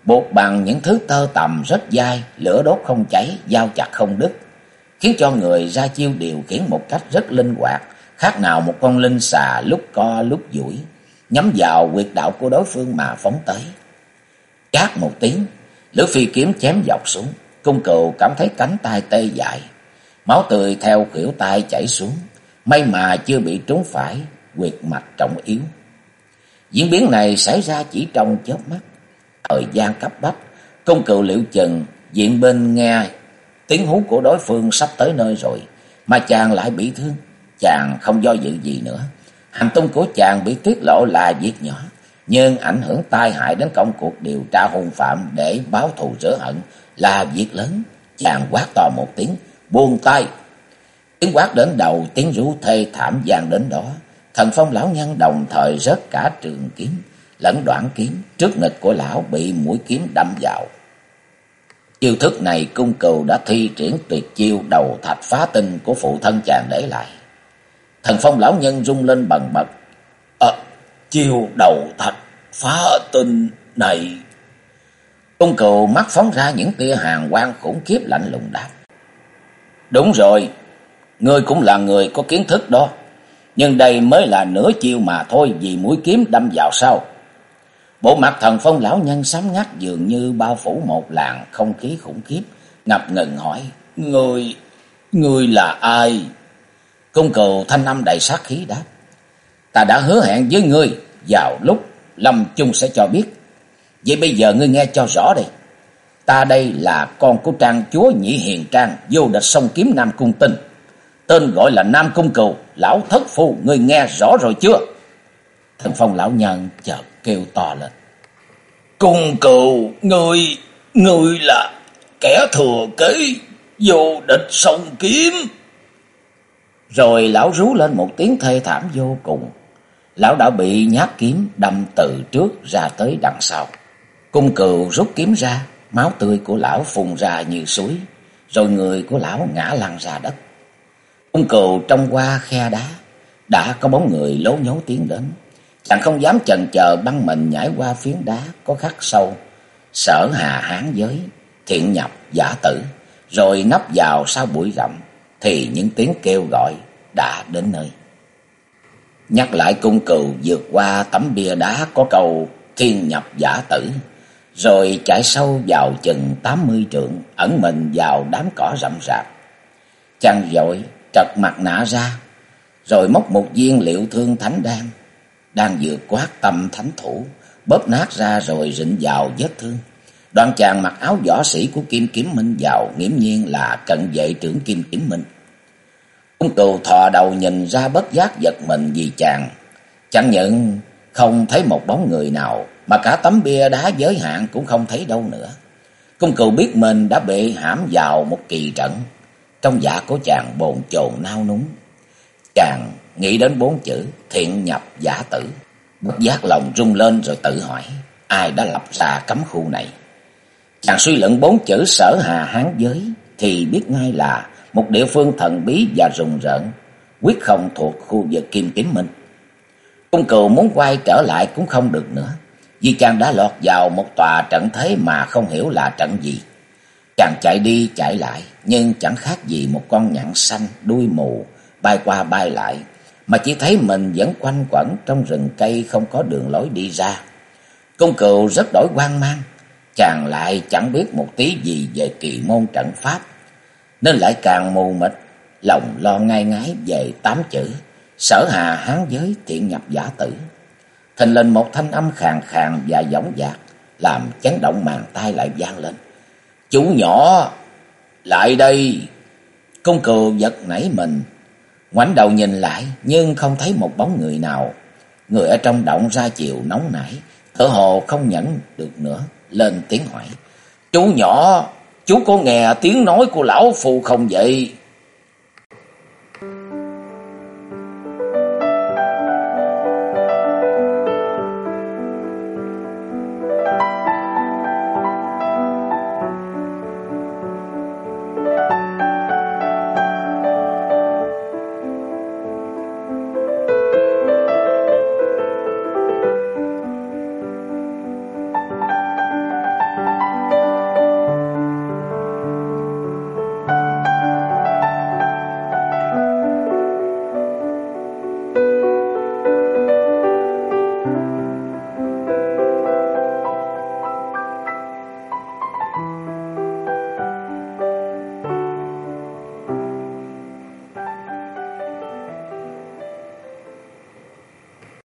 buộc bằng những thứ tơ tằm rất dai, lửa đốt không cháy, dao chặt không đứt, khiến cho người ra chiêu điều khiển một cách rất linh hoạt, khác nào một con linh xà lúc co lúc duỗi, nhắm vào huyệt đạo của đối phương mà phóng tới. Chát một tiếng, lưỡi phi kiếm chém dọc xuống, Cung Cừu cảm thấy cánh tay tê dại, máu tươi theo khuỷu tay chảy xuống, may mà chưa bị trúng phải huyệt mạch trọng yếu. Diễn biến này xảy ra chỉ trong chớp mắt. Thời gian cấp bách, Cung Cừu liệu chừng diện bên nghe tiếng hú của đối phương sắp tới nơi rồi, mà chàng lại bị thương. Chàng không do dự gì nữa. Hành tung của chàng bị tiết lộ là việc nhỏ, nhưng ảnh hưởng tai hại đến công cuộc điều tra hung phạm để báo thù rửa hận là việc lớn. Chàng quát to một tiếng, buông tay. Tiếng quát đến đầu, tiếng rú thê thảm vang đến đó. Thần Phong lão nhân đồng thời rớt cả trường kiếm lẫn đoạn kiếm, trước ngực của lão bị mũi kiếm đâm vào. Chiêu thức này Cung Cừu đã thi triển tuyệt chiêu đầu thạch phá tinh của phụ thân chàng để lại. Thần Phong lão nhân rung lên bần bật. Chiêu đầu thạch phá tinh này. Cung Cừu mắt phóng ra những tia hàn quang khủng khiếp, lạnh lùng đáp: Đúng rồi, ngươi cũng là người có kiến thức đó, nhưng đây mới là nửa chiêu mà thôi, vì mũi kiếm đâm vào sau. Bộ mặt Thần Phong lão nhân sám ngắt, dường như bao phủ một làn không khí khủng khiếp, ngập ngừng hỏi: Ngươi là ai? Cung Cừu thanh âm đầy sát khí đáp: Ta đã hứa hẹn với ngươi, vào lúc lâm chung sẽ cho biết. Vậy bây giờ ngươi nghe cho rõ đây. Ta đây là con của Trang chúa Nhị Hiền Trang, vô địch song kiếm Nam Cung Tinh, tên gọi là Nam Cung Cừu. Lão thất phu, ngươi nghe rõ rồi chưa? Thần Phong lão nhân chợt kêu to lên: Cung Cừu, ngươi là kẻ thừa kế vô địch song kiếm. Rồi lão rú lên một tiếng thê thảm vô cùng. Lão đã bị nhát kiếm đâm từ trước ra tới đằng sau. Cung Cừu rút kiếm ra, máu tươi của lão phun ra như suối, rồi người của lão ngã lăn ra đất. Cung Cừu trông qua khe đá, đã có bóng người lố nhố tiến đến. Chàng không dám chần chờ, băng mình nhảy qua phiến đá có khắc sâu Sở Hà Hán Giới, Thiện Nhập Giả Tử, rồi nấp vào sau bụi rậm, thì những tiếng kêu gọi đã đến nơi. Nhắc lại, Cung Cừu vượt qua tấm bia đá có câu Thiên Nhập Giả Tử, rồi chạy sâu vào chừng 80 trượng, ẩn mình vào đám cỏ rậm rạp. Chàng vội trật mặt nạ ra, rồi móc một viên liệu thương thánh đan, đang vừa quát tâm thánh thủ, bóp nát ra rồi rịn vào vết thương. Đoạn chàng mặc áo võ sĩ của Kim Kiếm Minh vào, nghiễm nhiên là cận vệ trưởng Kim Kiếm Minh. Cung Cừu thò đầu nhìn ra, bất giác giật mình vì chàng chẳng những không thấy một bóng người nào, mà cả tấm bia đá giới hạn cũng không thấy đâu nữa. Cung Cừu biết mình đã bị hãm vào một kỳ trận. Trong dạ của chàng bồn chồn nao núng. Chàng nghĩ đến 4 chữ Thiện Nhập Giả Tử, bất giác lòng rung lên, rồi tự hỏi ai đã lập ra cấm khu này. Chàng suy luận 4 chữ Sở Hà Hán Giới thì biết ngay là một địa phương thần bí và rùng rợn, quyết không thuộc khu vực Kim Kiếm Minh. Cung Cừu muốn quay trở lại cũng không được nữa, vì chàng đã lọt vào một tòa trận thế mà không hiểu là trận gì. Chàng chạy đi chạy lại, nhưng chẳng khác gì một con nhạn xanh đuôi mù bay qua bay lại, mà chỉ thấy mình vẫn quanh quẩn trong rừng cây, không có đường lối đi ra. Cung Cừu rất đổi hoang mang. Chàng lại chẳng biết một tí gì về kỳ môn trận pháp, nên lại càng mù mịt, lòng lo ngai ngái về 8 chữ Sở Hà Hán Giới, Thiện Nhập Giả Tử. Thình lình một thanh âm khàn khàn và dõng dạc làm chấn động màng tai lại vang lên: Chú nhỏ, lại đây! Cung Cừu giật nảy mình, ngoảnh đầu nhìn lại, nhưng không thấy một bóng người nào. Người ở trong động ra chiều nóng nảy, tựa hồ không nhẫn được nữa, lên tiếng hỏi: Chú nhỏ, chú có nghe tiếng nói của lão phu không vậy?